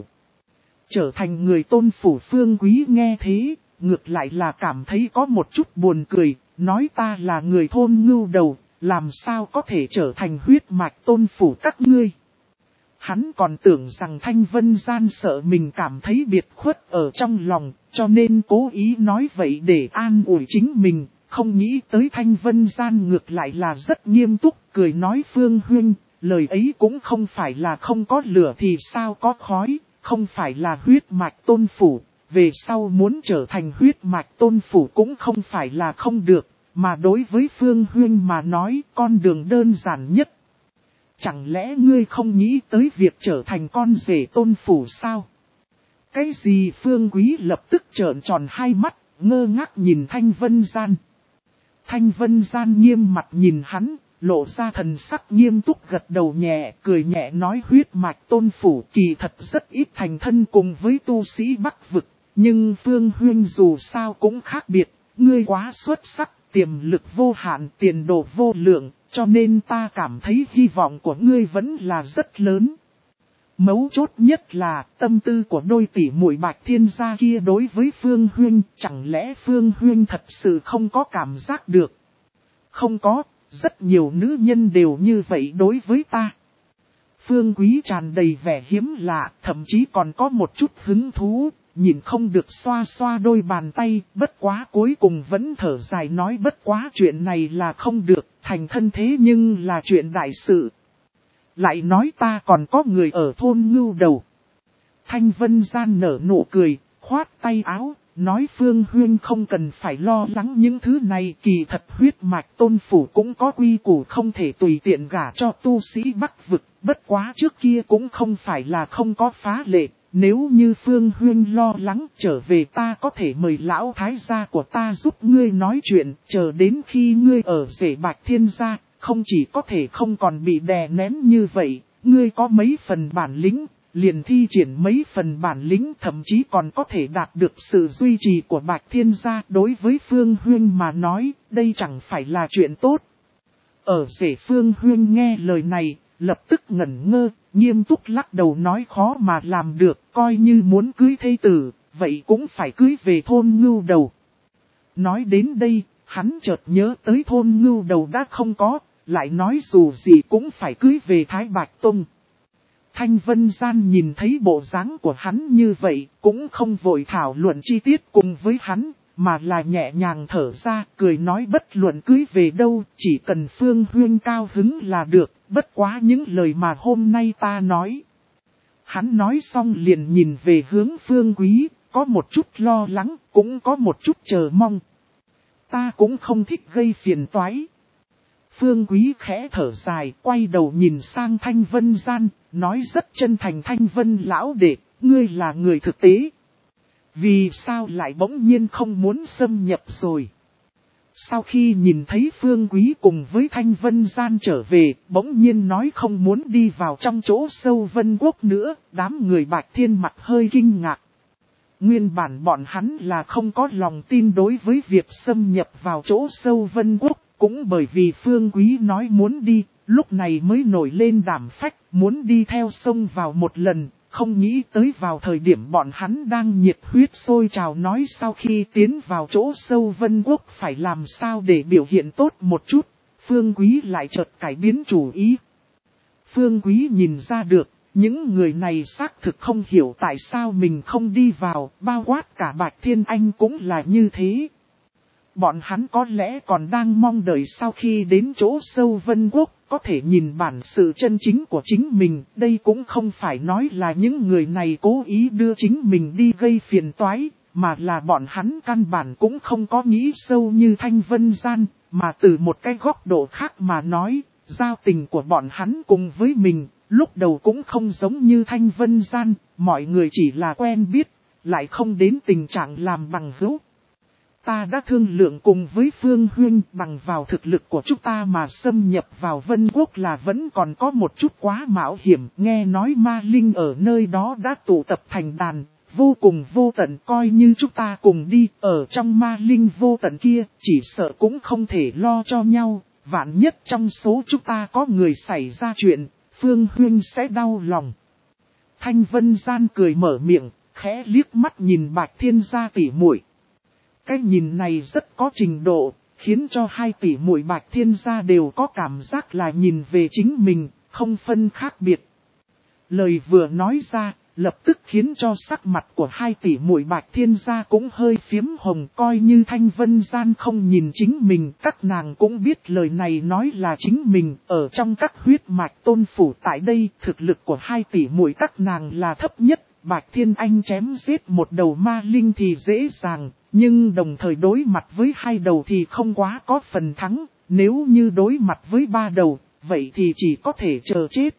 Trở thành người tôn phủ. Phương Quý nghe thế, ngược lại là cảm thấy có một chút buồn cười, nói ta là người thôn ngưu đầu, làm sao có thể trở thành huyết mạch tôn phủ các ngươi. Hắn còn tưởng rằng Thanh Vân Gian sợ mình cảm thấy biệt khuất ở trong lòng, cho nên cố ý nói vậy để an ủi chính mình, không nghĩ tới Thanh Vân Gian ngược lại là rất nghiêm túc, cười nói Phương Huynh, lời ấy cũng không phải là không có lửa thì sao có khói. Không phải là huyết mạch tôn phủ, về sau muốn trở thành huyết mạch tôn phủ cũng không phải là không được, mà đối với Phương Huyên mà nói con đường đơn giản nhất. Chẳng lẽ ngươi không nghĩ tới việc trở thành con rể tôn phủ sao? Cái gì? Phương Quý lập tức trợn tròn hai mắt, ngơ ngác nhìn Thanh Vân Gian. Thanh Vân Gian nghiêm mặt nhìn hắn, lộ ra thần sắc nghiêm túc gật đầu nhẹ, cười nhẹ nói huyết mạch tôn phủ kỳ thật rất ít thành thân cùng với tu sĩ Bắc vực. Nhưng Phương Huynh dù sao cũng khác biệt, ngươi quá xuất sắc, tiềm lực vô hạn, tiền đồ vô lượng, cho nên ta cảm thấy hy vọng của ngươi vẫn là rất lớn. Mấu chốt nhất là tâm tư của đôi tỷ muội Bạch Thiên gia kia đối với Phương Huynh, chẳng lẽ Phương Huynh thật sự không có cảm giác được? Không có, rất nhiều nữ nhân đều như vậy đối với ta. Phương Quý tràn đầy vẻ hiếm lạ, thậm chí còn có một chút hứng thú, nhìn không được xoa xoa đôi bàn tay, bất quá cuối cùng vẫn thở dài nói bất quá chuyện này là không được, thành thân thế nhưng là chuyện đại sự. Lại nói ta còn có người ở thôn Ngưu Đầu. Thanh Vân Gian nở nụ cười, khoát tay áo, nói Phương Huynh không cần phải lo lắng những thứ này, kỳ thật huyết mạch tôn phủ cũng có quy củ không thể tùy tiện gả cho tu sĩ Bắc vực, bất quá trước kia cũng không phải là không có phá lệ, nếu như Phương Huynh lo lắng trở về ta có thể mời lão thái gia của ta giúp ngươi nói chuyện, chờ đến khi ngươi ở rể Bạch Thiên gia, không chỉ có thể không còn bị đè nén như vậy, ngươi có mấy phần bản lĩnh. Liền thi triển mấy phần bản lĩnh thậm chí còn có thể đạt được sự duy trì của Bạch Thiên gia đối với Phương Huynh mà nói, đây chẳng phải là chuyện tốt. Ở rể Phương Huynh nghe lời này, lập tức ngẩn ngơ, nghiêm túc lắc đầu nói khó mà làm được, coi như muốn cưới thê tử, vậy cũng phải cưới về thôn Ngưu Đầu. Nói đến đây, hắn chợt nhớ tới thôn Ngưu Đầu đã không có, lại nói dù gì cũng phải cưới về Thái Bạch Tông. Thanh Vân Gian nhìn thấy bộ dáng của hắn như vậy, cũng không vội thảo luận chi tiết cùng với hắn, mà là nhẹ nhàng thở ra, cười nói bất luận cưới về đâu, chỉ cần Phương Huynh cao hứng là được, bất quá những lời mà hôm nay ta nói. Hắn nói xong liền nhìn về hướng Phương Quý, có một chút lo lắng, cũng có một chút chờ mong. Ta cũng không thích gây phiền toái. Phương Quý khẽ thở dài, quay đầu nhìn sang Thanh Vân Gian, nói rất chân thành Thanh Vân lão đệ, ngươi là người thực tế. Vì sao lại bỗng nhiên không muốn xâm nhập rồi? Sau khi nhìn thấy Phương Quý cùng với Thanh Vân Gian trở về, bỗng nhiên nói không muốn đi vào trong chỗ sâu Vân Quốc nữa, đám người Bạch Thiên mặt hơi kinh ngạc. Nguyên bản bọn hắn là không có lòng tin đối với việc xâm nhập vào chỗ sâu Vân Quốc. Cũng bởi vì Phương Quý nói muốn đi, lúc này mới nổi lên đảm phách, muốn đi theo sông vào một lần, không nghĩ tới vào thời điểm bọn hắn đang nhiệt huyết sôi trào nói sau khi tiến vào chỗ sâu Vân Quốc phải làm sao để biểu hiện tốt một chút, Phương Quý lại chợt cải biến chủ ý. Phương Quý nhìn ra được, những người này xác thực không hiểu tại sao mình không đi vào, bao quát cả Bạch Thiên Anh cũng là như thế. Bọn hắn có lẽ còn đang mong đợi sau khi đến chỗ sâu Vân Quốc, có thể nhìn bản sự chân chính của chính mình. Đây cũng không phải nói là những người này cố ý đưa chính mình đi gây phiền toái, mà là bọn hắn căn bản cũng không có nghĩ sâu như Thanh Vân Gian, mà từ một cái góc độ khác mà nói, giao tình của bọn hắn cùng với mình, lúc đầu cũng không giống như Thanh Vân Gian, mọi người chỉ là quen biết, lại không đến tình trạng làm bằng hữu. Ta đã thương lượng cùng với Phương Huynh bằng vào thực lực của chúng ta mà xâm nhập vào Vân Quốc là vẫn còn có một chút quá mạo hiểm. Nghe nói ma linh ở nơi đó đã tụ tập thành đàn, vô cùng vô tận coi như chúng ta cùng đi. Ở trong ma linh vô tận kia, chỉ sợ cũng không thể lo cho nhau. Vạn nhất trong số chúng ta có người xảy ra chuyện, Phương Huynh sẽ đau lòng. Thanh Vân Gian cười mở miệng, khẽ liếc mắt nhìn Bạch Thiên gia tỉ muội. Cái nhìn này rất có trình độ, khiến cho hai tỷ muội Bạch Thiên gia đều có cảm giác là nhìn về chính mình, không phân khác biệt. Lời vừa nói ra, lập tức khiến cho sắc mặt của hai tỷ muội Bạch Thiên gia cũng hơi phiếm hồng, coi như Thanh Vân Gian không nhìn chính mình, các nàng cũng biết lời này nói là chính mình, ở trong các huyết mạch tôn phủ tại đây, thực lực của hai tỷ muội các nàng là thấp nhất. Bạch Thiên Anh chém giết một đầu ma linh thì dễ dàng, nhưng đồng thời đối mặt với hai đầu thì không quá có phần thắng, nếu như đối mặt với ba đầu, vậy thì chỉ có thể chờ chết.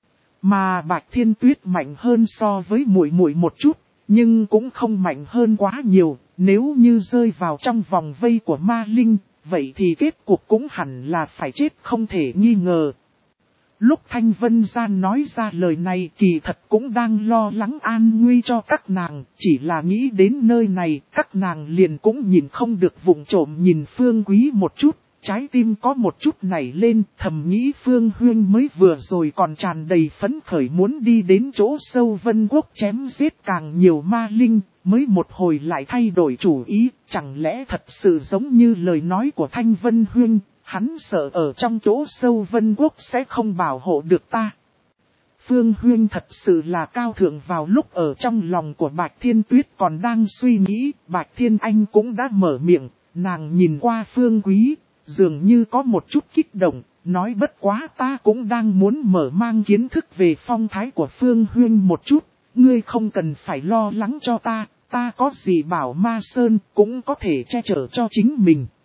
Mà Bạch Thiên Tuyết mạnh hơn so với muội muội một chút, nhưng cũng không mạnh hơn quá nhiều, nếu như rơi vào trong vòng vây của ma linh, vậy thì kết cuộc cũng hẳn là phải chết không thể nghi ngờ. Lúc Thanh Vân Gian nói ra lời này kỳ thật cũng đang lo lắng an nguy cho các nàng, chỉ là nghĩ đến nơi này, các nàng liền cũng nhìn không được vụng trộm nhìn Phương Quý một chút, trái tim có một chút nảy lên, thầm nghĩ Phương Huyên mới vừa rồi còn tràn đầy phấn khởi muốn đi đến chỗ sâu Vân Quốc chém giết càng nhiều ma linh, mới một hồi lại thay đổi chủ ý, chẳng lẽ thật sự giống như lời nói của Thanh Vân Huyên. Hắn sợ ở trong chỗ sâu Vân Quốc sẽ không bảo hộ được ta. Phương Huyên thật sự là cao thượng vào lúc ở trong lòng của Bạch Thiên Tuyết còn đang suy nghĩ, Bạch Thiên Anh cũng đã mở miệng, nàng nhìn qua Phương Quý, dường như có một chút kích động, nói bất quá ta cũng đang muốn mở mang kiến thức về phong thái của Phương Huyên một chút, ngươi không cần phải lo lắng cho ta, ta có gì bảo Ma Sơn cũng có thể che chở cho chính mình.